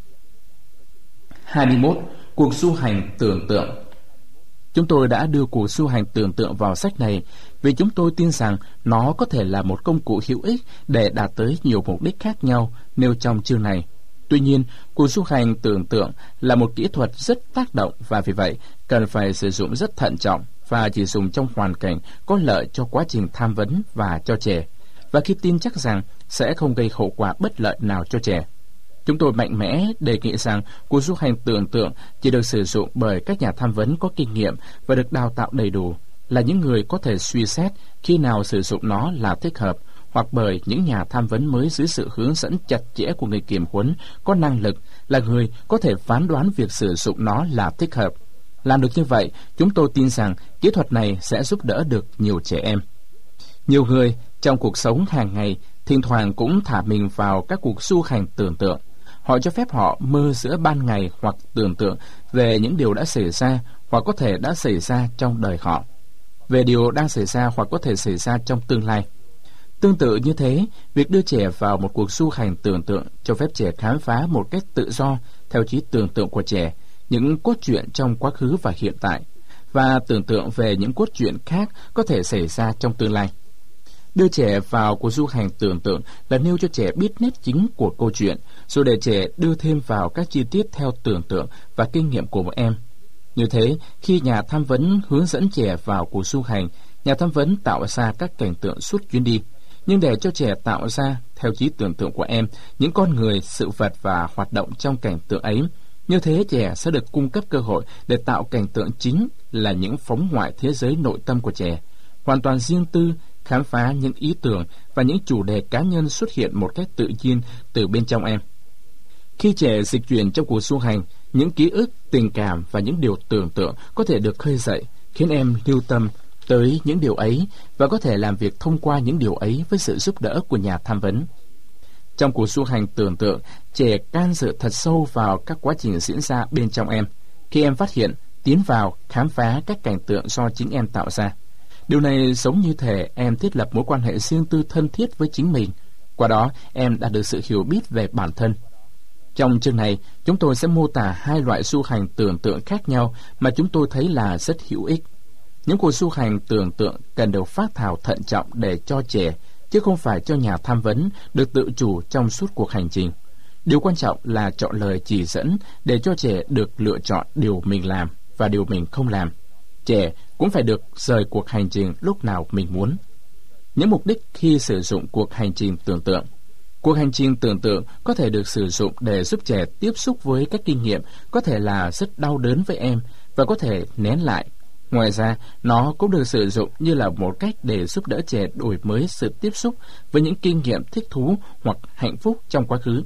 21. Cuộc du hành tưởng tượng. Chúng tôi đã đưa cuộc du hành tưởng tượng vào sách này vì chúng tôi tin rằng nó có thể là một công cụ hữu ích để đạt tới nhiều mục đích khác nhau nêu trong chương này. Tuy nhiên, cuộc du hành tưởng tượng là một kỹ thuật rất tác động và vì vậy cần phải sử dụng rất thận trọng và chỉ dùng trong hoàn cảnh có lợi cho quá trình tham vấn và cho trẻ, và khi tin chắc rằng sẽ không gây hậu quả bất lợi nào cho trẻ. Chúng tôi mạnh mẽ đề nghị rằng cuộc du hành tưởng tượng chỉ được sử dụng bởi các nhà tham vấn có kinh nghiệm và được đào tạo đầy đủ, là những người có thể suy xét khi nào sử dụng nó là thích hợp, hoặc bởi những nhà tham vấn mới dưới sự hướng dẫn chặt chẽ của người kiểm huấn có năng lực, là người có thể phán đoán việc sử dụng nó là thích hợp. Làm được như vậy, chúng tôi tin rằng kỹ thuật này sẽ giúp đỡ được nhiều trẻ em. Nhiều người trong cuộc sống hàng ngày thỉnh thoảng cũng thả mình vào các cuộc du hành tưởng tượng. Họ cho phép họ mơ giữa ban ngày hoặc tưởng tượng về những điều đã xảy ra hoặc có thể đã xảy ra trong đời họ, về điều đang xảy ra hoặc có thể xảy ra trong tương lai. Tương tự như thế, việc đưa trẻ vào một cuộc du hành tưởng tượng cho phép trẻ khám phá một cách tự do theo trí tưởng tượng của trẻ những cốt truyện trong quá khứ và hiện tại, và tưởng tượng về những cốt truyện khác có thể xảy ra trong tương lai. Đưa trẻ vào cuộc du hành tưởng tượng là nêu cho trẻ biết nét chính của câu chuyện, rồi để trẻ đưa thêm vào các chi tiết theo tưởng tượng và kinh nghiệm của mỗi em. Như thế, khi nhà tham vấn hướng dẫn trẻ vào cuộc du hành, nhà tham vấn tạo ra các cảnh tượng suốt chuyến đi, nhưng để cho trẻ tạo ra, theo trí tưởng tượng của em, những con người, sự vật và hoạt động trong cảnh tượng ấy. Như thế, trẻ sẽ được cung cấp cơ hội để tạo cảnh tượng chính là những phóng ngoại thế giới nội tâm của trẻ, hoàn toàn riêng tư, khám phá những ý tưởng và những chủ đề cá nhân xuất hiện một cách tự nhiên từ bên trong em. Khi trẻ dịch chuyển trong cuộc du hành, những ký ức, tình cảm và những điều tưởng tượng có thể được khơi dậy, khiến em lưu tâm tới những điều ấy và có thể làm việc thông qua những điều ấy với sự giúp đỡ của nhà tham vấn. Trong cuộc du hành tưởng tượng, trẻ can dự thật sâu vào các quá trình diễn ra bên trong em. Khi em phát hiện, tiến vào, khám phá các cảnh tượng do chính em tạo ra. Điều này giống như thể em thiết lập mối quan hệ riêng tư thân thiết với chính mình. Qua đó, em đã được sự hiểu biết về bản thân. Trong chương này, chúng tôi sẽ mô tả hai loại du hành tưởng tượng khác nhau mà chúng tôi thấy là rất hữu ích. Những cuộc du hành tưởng tượng cần được phác thảo thận trọng để cho trẻ, chứ không phải cho nhà tham vấn, được tự chủ trong suốt cuộc hành trình. Điều quan trọng là chọn lời chỉ dẫn để cho trẻ được lựa chọn điều mình làm và điều mình không làm. Trẻ cũng phải được rời cuộc hành trình lúc nào mình muốn. Những mục đích khi sử dụng cuộc hành trình tưởng tượng. Cuộc hành trình tưởng tượng có thể được sử dụng để giúp trẻ tiếp xúc với các kinh nghiệm có thể là rất đau đớn với em và có thể nén lại. Ngoài ra, nó cũng được sử dụng như là một cách để giúp đỡ trẻ đổi mới sự tiếp xúc với những kinh nghiệm thích thú hoặc hạnh phúc trong quá khứ.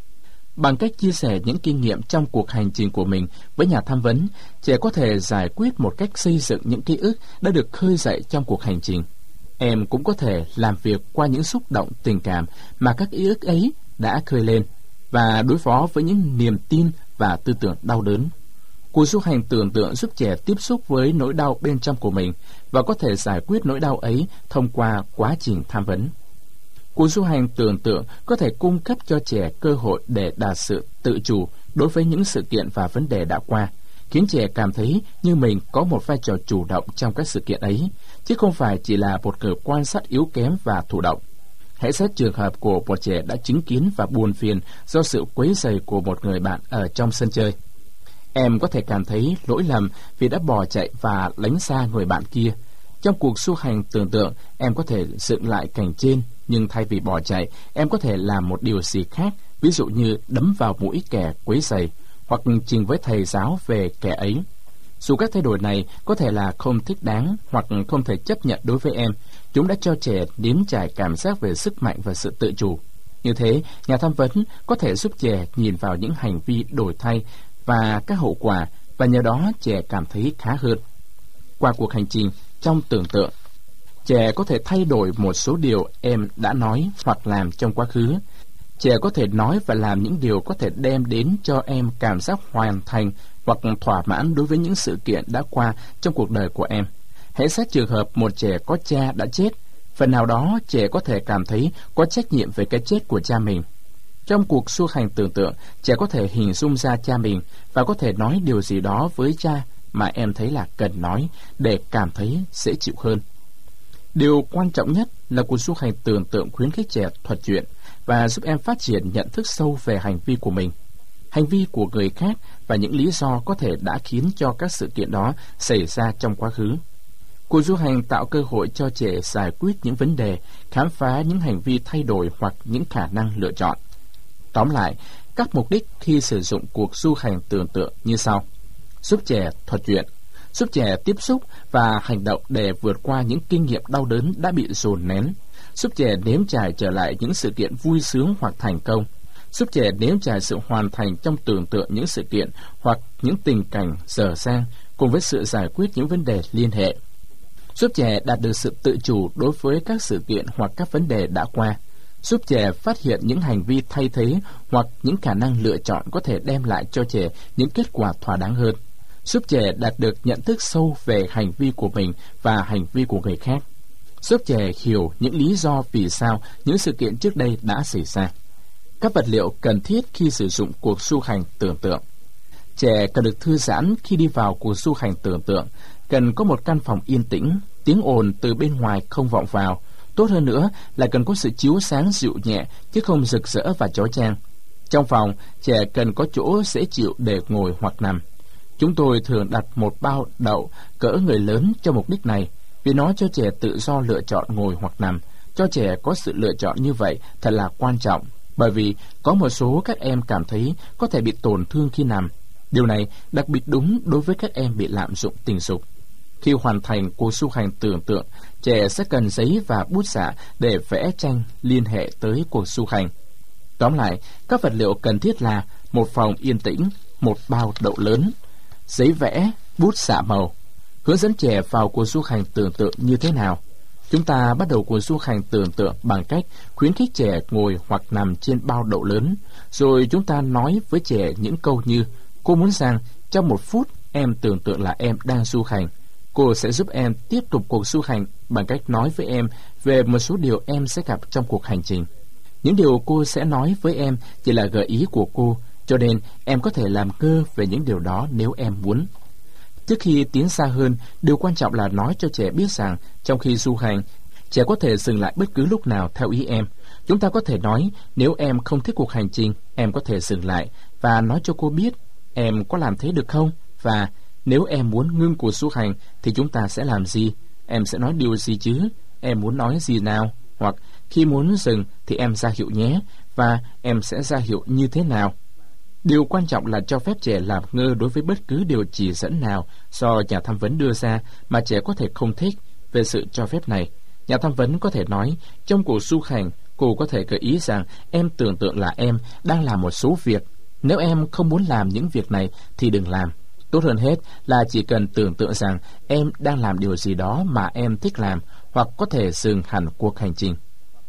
Bằng cách chia sẻ những kinh nghiệm trong cuộc hành trình của mình với nhà tham vấn, trẻ có thể giải quyết một cách xây dựng những ký ức đã được khơi dậy trong cuộc hành trình. Em cũng có thể làm việc qua những xúc động tình cảm mà các ký ức ấy đã khơi lên và đối phó với những niềm tin và tư tưởng đau đớn. Cuộc du hành tưởng tượng giúp trẻ tiếp xúc với nỗi đau bên trong của mình và có thể giải quyết nỗi đau ấy thông qua quá trình tham vấn. Cuộc du hành tưởng tượng có thể cung cấp cho trẻ cơ hội để đạt sự tự chủ đối với những sự kiện và vấn đề đã qua, khiến trẻ cảm thấy như mình có một vai trò chủ động trong các sự kiện ấy, chứ không phải chỉ là một người quan sát yếu kém và thụ động. Hãy xét trường hợp của một trẻ đã chứng kiến và buồn phiền do sự quấy rầy của một người bạn ở trong sân chơi. Em có thể cảm thấy lỗi lầm vì đã bỏ chạy và lánh xa người bạn kia. Trong cuộc du hành tưởng tượng, em có thể dựng lại cảnh trên, nhưng thay vì bỏ chạy, em có thể làm một điều gì khác, ví dụ như đấm vào mũi kẻ quấy rầy, hoặc trình với thầy giáo về kẻ ấy. Dù các thay đổi này có thể là không thích đáng hoặc không thể chấp nhận đối với em, chúng đã cho trẻ nếm trải cảm giác về sức mạnh và sự tự chủ. Như thế, nhà tham vấn có thể giúp trẻ nhìn vào những hành vi đổi thay và các hậu quả, và nhờ đó trẻ cảm thấy khá hơn. Qua cuộc hành trình trong tưởng tượng, trẻ có thể thay đổi một số điều em đã nói hoặc làm trong quá khứ. Trẻ có thể nói và làm những điều có thể đem đến cho em cảm giác hoàn thành hoặc thỏa mãn đối với những sự kiện đã qua trong cuộc đời của em. Hãy xét trường hợp một trẻ có cha đã chết. Phần nào đó, trẻ có thể cảm thấy có trách nhiệm về cái chết của cha mình. Trong cuộc du hành tưởng tượng, trẻ có thể hình dung ra cha mình và có thể nói điều gì đó với cha mà em thấy là cần nói để cảm thấy dễ chịu hơn. Điều quan trọng nhất là cuộc du hành tưởng tượng khuyến khích trẻ thuật chuyện và giúp em phát triển nhận thức sâu về hành vi của mình, hành vi của người khác và những lý do có thể đã khiến cho các sự kiện đó xảy ra trong quá khứ. Cuộc du hành tạo cơ hội cho trẻ giải quyết những vấn đề, khám phá những hành vi thay đổi hoặc những khả năng lựa chọn. Tóm lại, các mục đích khi sử dụng cuộc du hành tưởng tượng như sau: giúp trẻ thuật chuyện, giúp trẻ tiếp xúc và hành động để vượt qua những kinh nghiệm đau đớn đã bị dồn nén, giúp trẻ nếm trải trở lại những sự kiện vui sướng hoặc thành công, giúp trẻ nếm trải sự hoàn thành trong tưởng tượng những sự kiện hoặc những tình cảnh dở dang cùng với sự giải quyết những vấn đề liên hệ, giúp trẻ đạt được sự tự chủ đối với các sự kiện hoặc các vấn đề đã qua, giúp trẻ phát hiện những hành vi thay thế hoặc những khả năng lựa chọn có thể đem lại cho trẻ những kết quả thỏa đáng hơn, giúp trẻ đạt được nhận thức sâu về hành vi của mình và hành vi của người khác, giúp trẻ hiểu những lý do vì sao những sự kiện trước đây đã xảy ra. Các vật liệu cần thiết khi sử dụng cuộc du hành tưởng tượng. Trẻ cần được thư giãn khi đi vào cuộc du hành tưởng tượng, cần có một căn phòng yên tĩnh, tiếng ồn từ bên ngoài không vọng vào. Tốt hơn nữa là cần có sự chiếu sáng dịu nhẹ chứ không rực rỡ và chói chang. Trong phòng, trẻ cần có chỗ dễ chịu để ngồi hoặc nằm. Chúng tôi thường đặt một bao đậu cỡ người lớn cho mục đích này, vì nó cho trẻ tự do lựa chọn ngồi hoặc nằm. Cho trẻ có sự lựa chọn như vậy thật là quan trọng, bởi vì có một số các em cảm thấy có thể bị tổn thương khi nằm. Điều này đặc biệt đúng đối với các em bị lạm dụng tình dục. Khi hoàn thành cuộc du hành tưởng tượng, trẻ sẽ cần giấy và bút xạ để vẽ tranh liên hệ tới cuộc du hành. Tóm lại, các vật liệu cần thiết là một phòng yên tĩnh, một bao đậu lớn, giấy vẽ, bút xạ màu. Hướng dẫn trẻ vào cuộc du hành tưởng tượng như thế nào? Chúng ta bắt đầu cuộc du hành tưởng tượng bằng cách khuyến khích trẻ ngồi hoặc nằm trên bao đậu lớn, rồi chúng ta nói với trẻ những câu như: cô muốn rằng trong 1 phút em tưởng tượng là em đang du hành. Cô sẽ giúp em tiếp tục cuộc du hành bằng cách nói với em về một số điều em sẽ gặp trong cuộc hành trình. Những điều cô sẽ nói với em chỉ là gợi ý của cô, cho nên em có thể làm ngơ về những điều đó nếu em muốn. Trước khi tiến xa hơn, điều quan trọng là nói cho trẻ biết rằng trong khi du hành, trẻ có thể dừng lại bất cứ lúc nào theo ý em. Chúng ta có thể nói, nếu em không thích cuộc hành trình, em có thể dừng lại và nói cho cô biết em có làm thế được không? Và nếu em muốn ngưng cuộc du hành thì chúng ta sẽ làm gì? Em sẽ nói điều gì chứ? Em muốn nói gì nào? Hoặc khi muốn dừng thì em ra hiệu nhé, và em sẽ ra hiệu như thế nào? Điều quan trọng là cho phép trẻ làm ngơ đối với bất cứ điều chỉ dẫn nào do nhà tham vấn đưa ra mà trẻ có thể không thích. Về sự cho phép này, nhà tham vấn có thể nói, trong cuộc du hành, cô có thể gợi ý rằng em tưởng tượng là em đang làm một số việc. Nếu em không muốn làm những việc này thì đừng làm. Tốt hơn hết là chỉ cần tưởng tượng rằng em đang làm điều gì đó mà em thích làm, hoặc có thể dừng hẳn cuộc hành trình.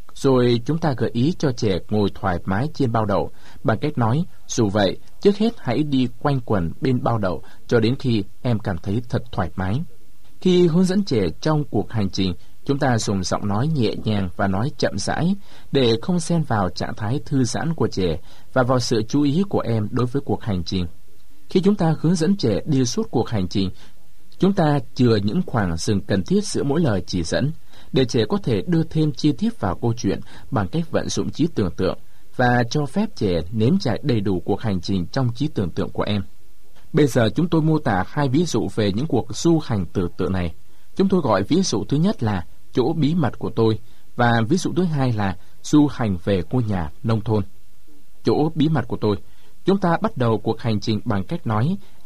Rồi chúng ta gợi ý cho trẻ ngồi thoải mái trên bao đậu bằng cách nói: dù vậy, trước hết hãy đi quanh quẩn bên bao đậu cho đến khi em cảm thấy thật thoải mái. Khi hướng dẫn trẻ trong cuộc hành trình, chúng ta dùng giọng nói nhẹ nhàng và nói chậm rãi để không xen vào trạng thái thư giãn của trẻ và vào sự chú ý của em đối với cuộc hành trình. Khi chúng ta hướng dẫn trẻ đi suốt cuộc hành trình, chúng ta chừa những khoảng dừng cần thiết giữa mỗi lời chỉ dẫn, để trẻ có thể đưa thêm chi tiết vào câu chuyện bằng cách vận dụng trí tưởng tượng và cho phép trẻ nếm trải đầy đủ cuộc hành trình trong trí tưởng tượng của em. Bây giờ chúng tôi mô tả 2 ví dụ về những cuộc du hành tưởng tượng này. Chúng tôi gọi ví dụ thứ nhất là chỗ bí mật của tôi, và ví dụ thứ hai là du hành về ngôi nhà nông thôn. Chỗ bí mật của tôi. Chúng ta bắt đầu cuộc hành trình bằng cách nói: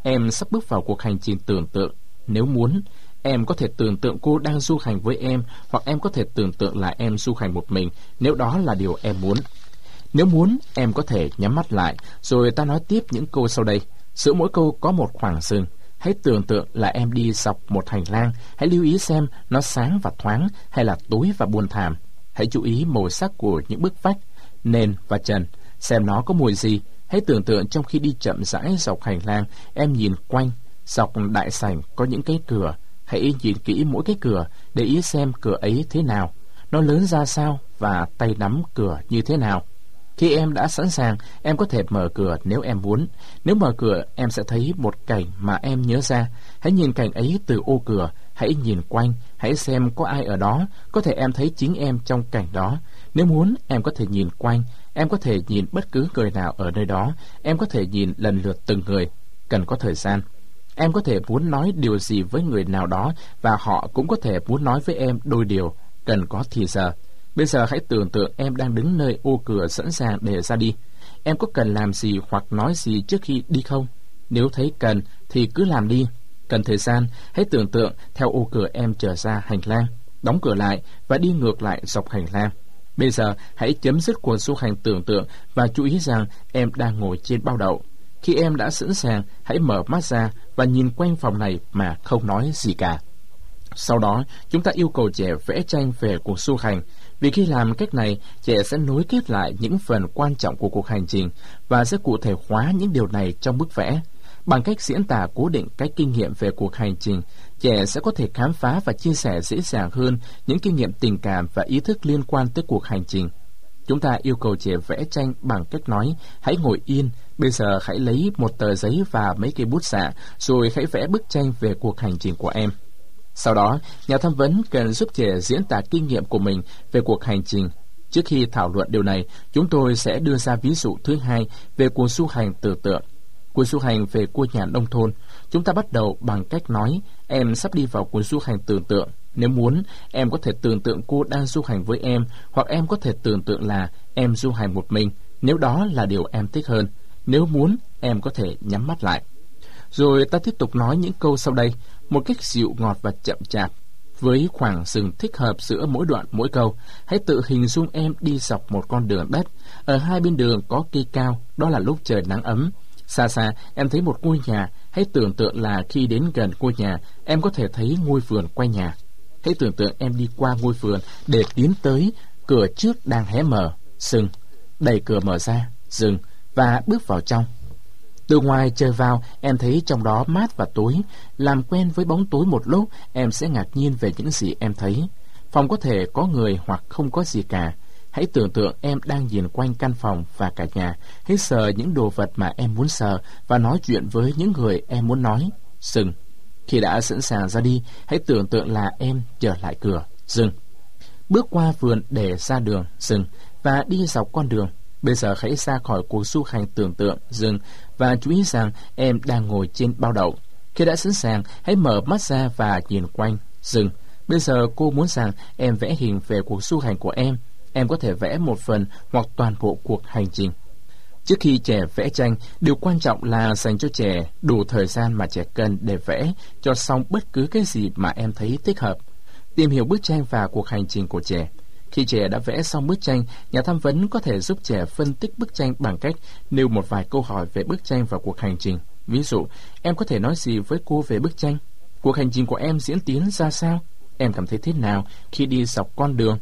em sắp bước vào cuộc hành trình tưởng tượng. Nếu muốn, em có thể tưởng tượng cô đang du hành với em, hoặc em có thể tưởng tượng là em du hành một mình, nếu đó là điều em muốn. Nếu muốn, em có thể nhắm mắt lại, rồi ta nói tiếp những câu sau đây. Giữa mỗi câu có một khoảng dừng. Hãy tưởng tượng là em đi dọc một hành lang. Hãy lưu ý xem nó sáng và thoáng hay là tối và buồn thảm. Hãy chú ý màu sắc của những bức vách, nền và trần, xem nó có mùi gì. Hãy tưởng tượng trong khi đi chậm rãi dọc hành lang, em nhìn quanh, dọc đại sảnh có những cái cửa. Hãy nhìn kỹ mỗi cái cửa, để ý xem cửa ấy thế nào, nó lớn ra sao và tay nắm cửa như thế nào. Khi em đã sẵn sàng, em có thể mở cửa nếu em muốn. Nếu mở cửa, em sẽ thấy một cảnh mà em nhớ ra. Hãy nhìn cảnh ấy từ ô cửa. Hãy nhìn quanh, hãy xem có ai ở đó. Có thể em thấy chính em trong cảnh đó. Nếu muốn, em có thể nhìn quanh. Em có thể nhìn bất cứ người nào ở nơi đó. Em có thể nhìn lần lượt từng người. Cần có thời gian. Em có thể muốn nói điều gì với người nào đó, và họ cũng có thể muốn nói với em đôi điều. Cần có thì giờ. Bây giờ hãy tưởng tượng em đang đứng nơi ô cửa sẵn sàng để ra đi. Em có cần làm gì hoặc nói gì trước khi đi không? Nếu thấy cần thì cứ làm đi. Cần thời gian, hãy tưởng tượng theo ô cửa em trở ra hành lang, đóng cửa lại và đi ngược lại dọc hành lang. Bây giờ hãy chấm dứt cuộc du hành tưởng tượng và chú ý rằng em đang ngồi trên bao đậu. Khi em đã sẵn sàng, hãy mở mắt ra và nhìn quanh phòng này mà không nói gì cả. Sau đó, chúng ta yêu cầu trẻ vẽ tranh về cuộc du hành. Vì khi làm cách này, trẻ sẽ nối kết lại những phần quan trọng của cuộc hành trình và sẽ cụ thể hóa những điều này trong bức vẽ. Bằng cách diễn tả cố định cái kinh nghiệm về cuộc hành trình, trẻ sẽ có thể khám phá và chia sẻ dễ dàng hơn những kinh nghiệm tình cảm và ý thức liên quan tới cuộc hành trình. Chúng ta yêu cầu trẻ vẽ tranh bằng cách nói: hãy ngồi yên, bây giờ hãy lấy một tờ giấy và mấy cây bút xạ, rồi hãy vẽ bức tranh về cuộc hành trình của em. Sau đó, nhà tham vấn cần giúp trẻ diễn tả kinh nghiệm của mình về cuộc hành trình. Trước khi thảo luận điều này, chúng tôi sẽ đưa ra ví dụ thứ hai về cuộc du hành tưởng tượng. Cuộc du hành về quê nhà nông thôn. Chúng ta bắt đầu bằng cách nói: em sắp đi vào cuộc du hành tưởng tượng. Nếu muốn, em có thể tưởng tượng cô đang du hành với em, hoặc em có thể tưởng tượng là em du hành một mình, nếu đó là điều em thích hơn. Nếu muốn, em có thể nhắm mắt lại. Rồi ta tiếp tục nói những câu sau đây, một cách dịu ngọt và chậm chạp, với khoảng dừng thích hợp giữa mỗi đoạn mỗi câu. Hãy tự hình dung em đi dọc một con đường đất. Ở hai bên đường có cây cao, đó là lúc trời nắng ấm. Xa xa, em thấy một ngôi nhà. Hãy tưởng tượng là khi đến gần ngôi nhà, em có thể thấy ngôi vườn quanh nhà. Hãy tưởng tượng em đi qua ngôi vườn để tiến tới cửa trước đang hé mở, dừng, đẩy cửa mở ra, dừng, và bước vào trong. Từ ngoài trời vào, em thấy trong đó mát và tối. Làm quen với bóng tối một lúc, em sẽ ngạc nhiên về những gì em thấy. Phòng có thể có người hoặc không có gì cả. Hãy tưởng tượng em đang nhìn quanh căn phòng và cả nhà. Hãy sờ những đồ vật mà em muốn sờ và nói chuyện với những người em muốn nói. Dừng. Khi đã sẵn sàng ra đi, hãy tưởng tượng là em trở lại cửa. Dừng. Bước qua vườn để ra đường. Dừng. Và đi dọc con đường. Bây giờ hãy ra khỏi cuộc du hành tưởng tượng. Dừng. Và chú ý rằng em đang ngồi trên bao đậu. Khi đã sẵn sàng, hãy mở mắt ra và nhìn quanh. Dừng. Bây giờ cô muốn rằng em vẽ hình về cuộc du hành của em. Em có thể vẽ một phần hoặc toàn bộ cuộc hành trình. Trước khi trẻ vẽ tranh, điều quan trọng là dành cho trẻ đủ thời gian mà trẻ cần để vẽ cho xong bất cứ cái gì mà em thấy thích hợp. Tìm hiểu bức tranh và cuộc hành trình của trẻ. Khi trẻ đã vẽ xong bức tranh, nhà tham vấn có thể giúp trẻ phân tích bức tranh bằng cách nêu một vài câu hỏi về bức tranh và cuộc hành trình. Ví dụ, em có thể nói gì với cô về bức tranh? Cuộc hành trình của em diễn tiến ra sao? Em cảm thấy thế nào khi đi dọc con đường?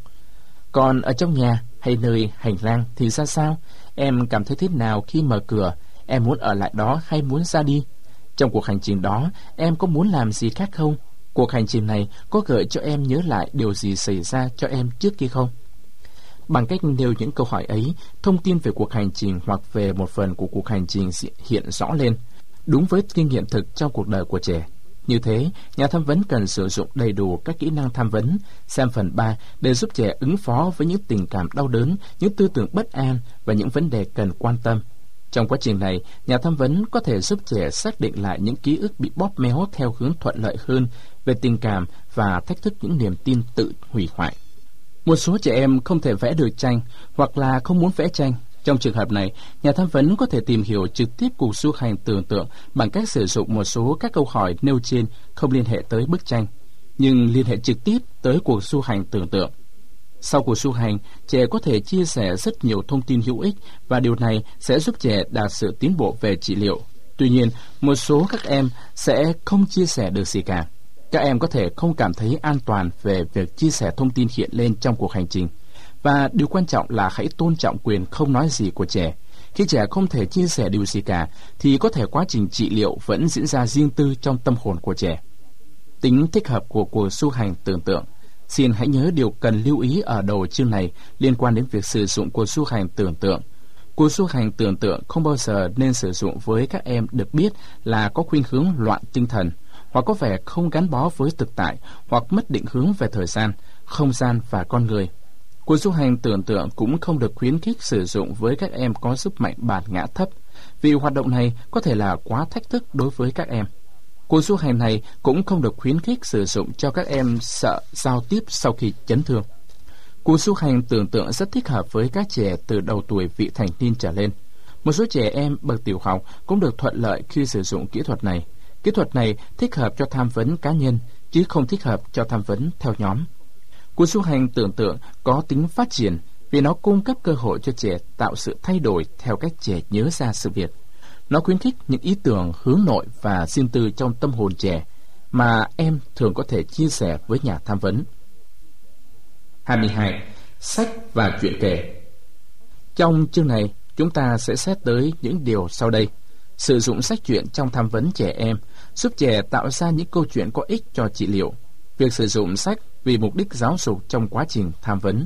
Còn ở trong nhà hay nơi hành lang thì ra sao? Em cảm thấy thế nào khi mở cửa? Em muốn ở lại đó hay muốn ra đi? Trong cuộc hành trình đó, em có muốn làm gì khác không? Cuộc hành trình này có gợi cho em nhớ lại điều gì xảy ra cho em trước kia không? Bằng cách nêu những câu hỏi ấy, thông tin về cuộc hành trình hoặc về một phần của cuộc hành trình hiện rõ lên, đúng với kinh nghiệm thực trong cuộc đời của trẻ. Như thế, nhà tham vấn cần sử dụng đầy đủ các kỹ năng tham vấn. Xem phần 3 để giúp trẻ ứng phó với những tình cảm đau đớn, những tư tưởng bất an và những vấn đề cần quan tâm. Trong quá trình này, nhà tham vấn có thể giúp trẻ xác định lại những ký ức bị bóp méo theo hướng thuận lợi hơn về tình cảm và thách thức những niềm tin tự hủy hoại. Một số trẻ em không thể vẽ được tranh hoặc là không muốn vẽ tranh. Trong trường hợp này, nhà tham vấn có thể tìm hiểu trực tiếp cuộc du hành tưởng tượng bằng cách sử dụng một số các câu hỏi nêu trên không liên hệ tới bức tranh, nhưng liên hệ trực tiếp tới cuộc du hành tưởng tượng. Sau cuộc du hành, trẻ có thể chia sẻ rất nhiều thông tin hữu ích và điều này sẽ giúp trẻ đạt sự tiến bộ về trị liệu. Tuy nhiên, một số các em sẽ không chia sẻ được gì cả. Các em có thể không cảm thấy an toàn về việc chia sẻ thông tin hiện lên trong cuộc hành trình. Và điều quan trọng là hãy tôn trọng quyền không nói gì của trẻ. Khi trẻ không thể chia sẻ điều gì cả, thì có thể quá trình trị liệu vẫn diễn ra riêng tư trong tâm hồn của trẻ. Tính thích hợp của cuộc du hành tưởng tượng. Xin hãy nhớ điều cần lưu ý ở đầu chương này liên quan đến việc sử dụng cuộc du hành tưởng tượng. Cuộc du hành tưởng tượng không bao giờ nên sử dụng với các em được biết là có khuynh hướng loạn tinh thần, hoặc có vẻ không gắn bó với thực tại, hoặc mất định hướng về thời gian, không gian và con người. Cuộc du hành tưởng tượng cũng không được khuyến khích sử dụng với các em có sức mạnh bản ngã thấp, vì hoạt động này có thể là quá thách thức đối với các em. Cuộc du hành này cũng không được khuyến khích sử dụng cho các em sợ giao tiếp sau khi chấn thương. Cuộc du hành tưởng tượng rất thích hợp với các trẻ từ đầu tuổi vị thành niên trở lên. Một số trẻ em bậc tiểu học cũng được thuận lợi khi sử dụng kỹ thuật này. Kỹ thuật này thích hợp cho tham vấn cá nhân, chứ không thích hợp cho tham vấn theo nhóm. Cuộc du hành tưởng tượng có tính phát triển vì nó cung cấp cơ hội cho trẻ tạo sự thay đổi theo cách trẻ nhớ ra sự việc. Nó khuyến khích những ý tưởng hướng nội và riêng tư trong tâm hồn trẻ mà em thường có thể chia sẻ với nhà tham vấn. 22. Sách và truyện kể. Trong chương này, chúng ta sẽ xét tới những điều sau đây. Sử dụng sách truyện trong tham vấn trẻ em, giúp trẻ tạo ra những câu chuyện có ích cho trị liệu. Việc sử dụng sách vì mục đích giáo dục trong quá trình tham vấn.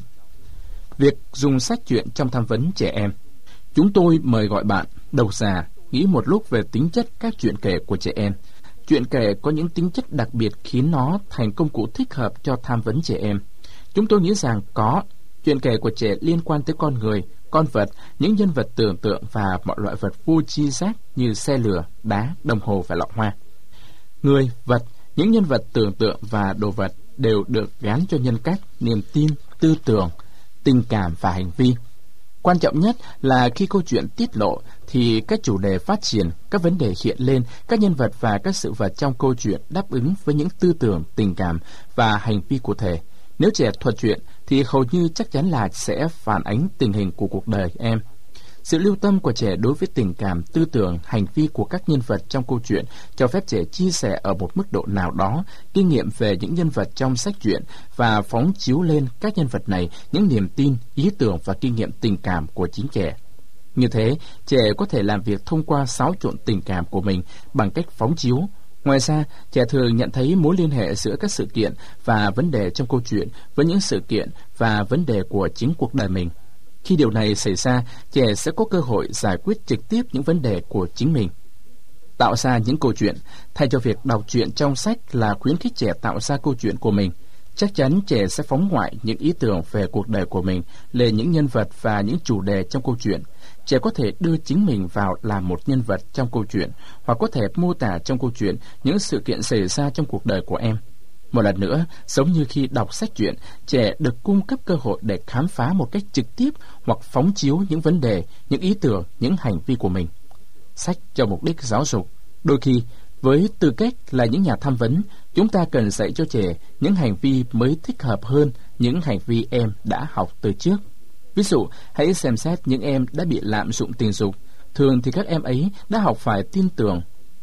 Việc dùng sách truyện trong tham vấn trẻ em. Chúng tôi mời gọi bạn, độc giả, nghĩ một lúc về tính chất các truyện kể của trẻ em. Truyện kể có những tính chất đặc biệt khiến nó thành công cụ thích hợp cho tham vấn trẻ em. Chúng tôi nghĩ rằng truyện kể của trẻ liên quan tới con người, con vật, những nhân vật tưởng tượng và mọi loại vật vô tri giác như xe lửa, đá, đồng hồ và lọ hoa. Người, vật, những nhân vật tưởng tượng và đồ vật đều được gán cho nhân cách, niềm tin, tư tưởng, tình cảm và hành vi. Quan trọng nhất là khi câu chuyện tiết lộ thì các chủ đề phát triển, các vấn đề hiện lên, các nhân vật và các sự vật trong câu chuyện đáp ứng với những tư tưởng, tình cảm và hành vi cụ thể. Nếu trẻ thuật truyện thì hầu như chắc chắn là sẽ phản ánh tình hình của cuộc đời em. Sự lưu tâm của trẻ đối với tình cảm, tư tưởng, hành vi của các nhân vật trong câu chuyện cho phép trẻ chia sẻ ở một mức độ nào đó kinh nghiệm về những nhân vật trong sách truyện và phóng chiếu lên các nhân vật này những niềm tin, ý tưởng và kinh nghiệm tình cảm của chính trẻ. Như thế, trẻ có thể làm việc thông qua xáo trộn tình cảm của mình bằng cách phóng chiếu. Ngoài ra, trẻ thường nhận thấy mối liên hệ giữa các sự kiện và vấn đề trong câu chuyện với những sự kiện và vấn đề của chính cuộc đời mình. Khi điều này xảy ra, trẻ sẽ có cơ hội giải quyết trực tiếp những vấn đề của chính mình. Tạo ra những câu chuyện. Thay cho việc đọc truyện trong sách là khuyến khích trẻ tạo ra câu chuyện của mình, chắc chắn trẻ sẽ phóng ngoại những ý tưởng về cuộc đời của mình lên những nhân vật và những chủ đề trong câu chuyện. Trẻ có thể đưa chính mình vào làm một nhân vật trong câu chuyện, hoặc có thể mô tả trong câu chuyện những sự kiện xảy ra trong cuộc đời của em. Một lần nữa, giống như khi đọc sách truyện, trẻ được cung cấp cơ hội để khám phá một cách trực tiếp hoặc phóng chiếu những vấn đề, những ý tưởng, những hành vi của mình. Sách cho mục đích giáo dục. Đôi khi, với tư cách là những nhà tham vấn, chúng ta cần dạy cho trẻ những hành vi mới thích hợp hơn những hành vi em đã học từ trước. Ví dụ, hãy xem xét những em đã bị lạm dụng tình dục. Thường thì các em ấy đã học phải tin tưởng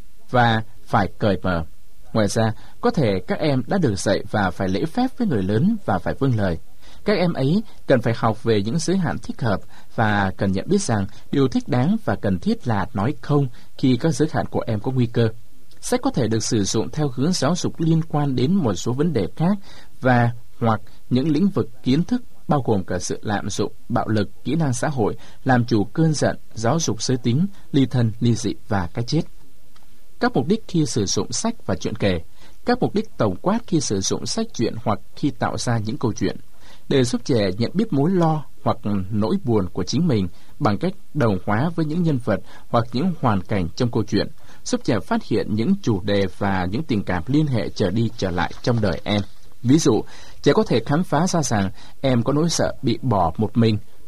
và phải cởi mở. Ngoài ra, có thể các em đã được dạy và phải lễ phép với người lớn và phải vâng lời. Các em ấy cần phải học về những giới hạn thích hợp và cần nhận biết rằng điều thích đáng và cần thiết là nói không khi các giới hạn của em có nguy cơ. Sách có thể được sử dụng theo hướng giáo dục liên quan đến một số vấn đề khác và hoặc những lĩnh vực kiến thức bao gồm cả sự lạm dụng, bạo lực, kỹ năng xã hội, làm chủ cơn giận, giáo dục giới tính, ly thân, ly dị và cái chết. Các mục đích khi sử dụng sách và truyện kể. Các mục đích tổng quát khi sử dụng sách truyện hoặc khi tạo ra những câu chuyện. Để giúp trẻ nhận biết mối lo hoặc nỗi buồn của chính mình bằng cách đồng hóa với những nhân vật hoặc những hoàn cảnh trong câu chuyện, giúp trẻ phát hiện những chủ đề và những tình cảm liên hệ trở đi trở lại trong đời em. Ví dụ, trẻ có thể khám phá ra rằng em có nỗi sợ bị bỏ một mình,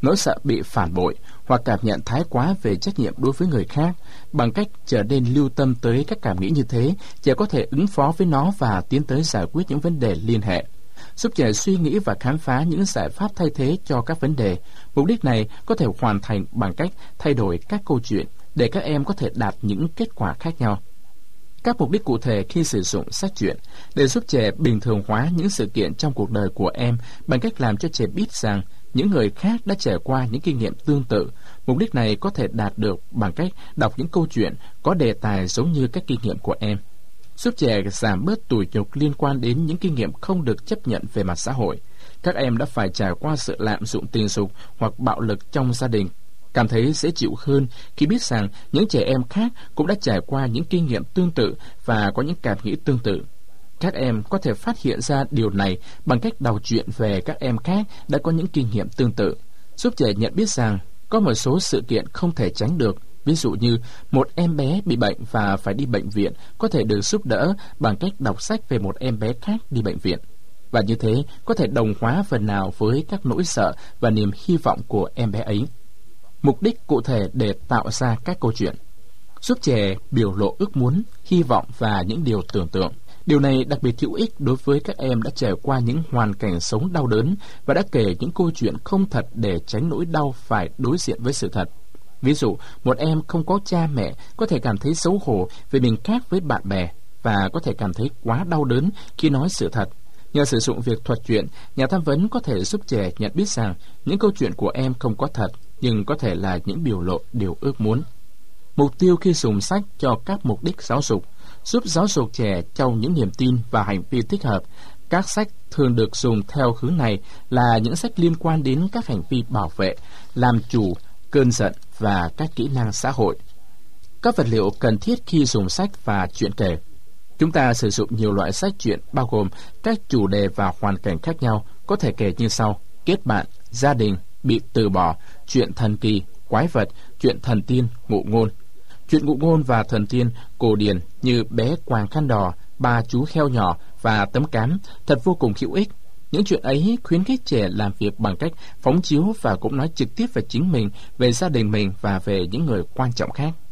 nỗi sợ bị phản bội hoặc cảm nhận thái quá về trách nhiệm đối với người khác. Bằng cách trở nên lưu tâm tới các cảm nghĩ như thế, trẻ có thể ứng phó với nó và tiến tới giải quyết những vấn đề liên hệ, giúp trẻ suy nghĩ và khám phá những giải pháp thay thế cho các vấn đề. Mục đích này có thể hoàn thành bằng cách thay đổi các câu chuyện để các em có thể đạt những kết quả khác nhau. Các mục đích cụ thể khi sử dụng sách truyện để giúp trẻ bình thường hóa những sự kiện trong cuộc đời của em bằng cách làm cho trẻ biết rằng những người khác đã trải qua những kinh nghiệm tương tự. Mục đích này có thể đạt được bằng cách đọc những câu chuyện có đề tài giống như các kinh nghiệm của em, giúp trẻ giảm bớt tủi nhục liên quan đến những kinh nghiệm không được chấp nhận về mặt xã hội. Các em đã phải trải qua sự lạm dụng tình dục hoặc bạo lực trong gia đình, cảm thấy dễ chịu hơn khi biết rằng những trẻ em khác cũng đã trải qua những kinh nghiệm tương tự và có những cảm nghĩ tương tự. Các em có thể phát hiện ra điều này bằng cách đọc truyện về các em khác đã có những kinh nghiệm tương tự, giúp trẻ nhận biết rằng có một số sự kiện không thể tránh được. Ví dụ như một em bé bị bệnh và phải đi bệnh viện có thể được giúp đỡ bằng cách đọc sách về một em bé khác đi bệnh viện, và như thế có thể đồng hóa phần nào với các nỗi sợ và niềm hy vọng của em bé ấy. Mục đích cụ thể để tạo ra các câu chuyện: giúp trẻ biểu lộ ước muốn, hy vọng và những điều tưởng tượng. Điều này đặc biệt hữu ích đối với các em đã trải qua những hoàn cảnh sống đau đớn và đã kể những câu chuyện không thật để tránh nỗi đau phải đối diện với sự thật. Ví dụ, một em không có cha mẹ có thể cảm thấy xấu hổ vì mình khác với bạn bè và có thể cảm thấy quá đau đớn khi nói sự thật. Nhờ sử dụng việc thuật truyện, nhà tham vấn có thể giúp trẻ nhận biết rằng những câu chuyện của em không có thật, nhưng có thể là những biểu lộ điều ước muốn. Mục tiêu khi dùng sách cho các mục đích giáo dục: giúp giáo dục trẻ trong những niềm tin và hành vi thích hợp. Các sách thường được dùng theo hướng này là những sách liên quan đến các hành vi bảo vệ, làm chủ, cơn giận và các kỹ năng xã hội. Các vật liệu cần thiết khi dùng sách và truyện kể. Chúng ta sử dụng nhiều loại sách truyện bao gồm các chủ đề và hoàn cảnh khác nhau, có thể kể như sau: kết bạn, gia đình, bị từ bỏ, chuyện thần kỳ, quái vật, chuyện thần tiên, ngụ ngôn. Chuyện ngụ ngôn và thần tiên cổ điển như bé quàng khăn đỏ, ba chú heo nhỏ và tấm cám thật vô cùng hữu ích. Những chuyện ấy khuyến khích trẻ làm việc bằng cách phóng chiếu và cũng nói trực tiếp về chính mình, về gia đình mình và về những người quan trọng khác.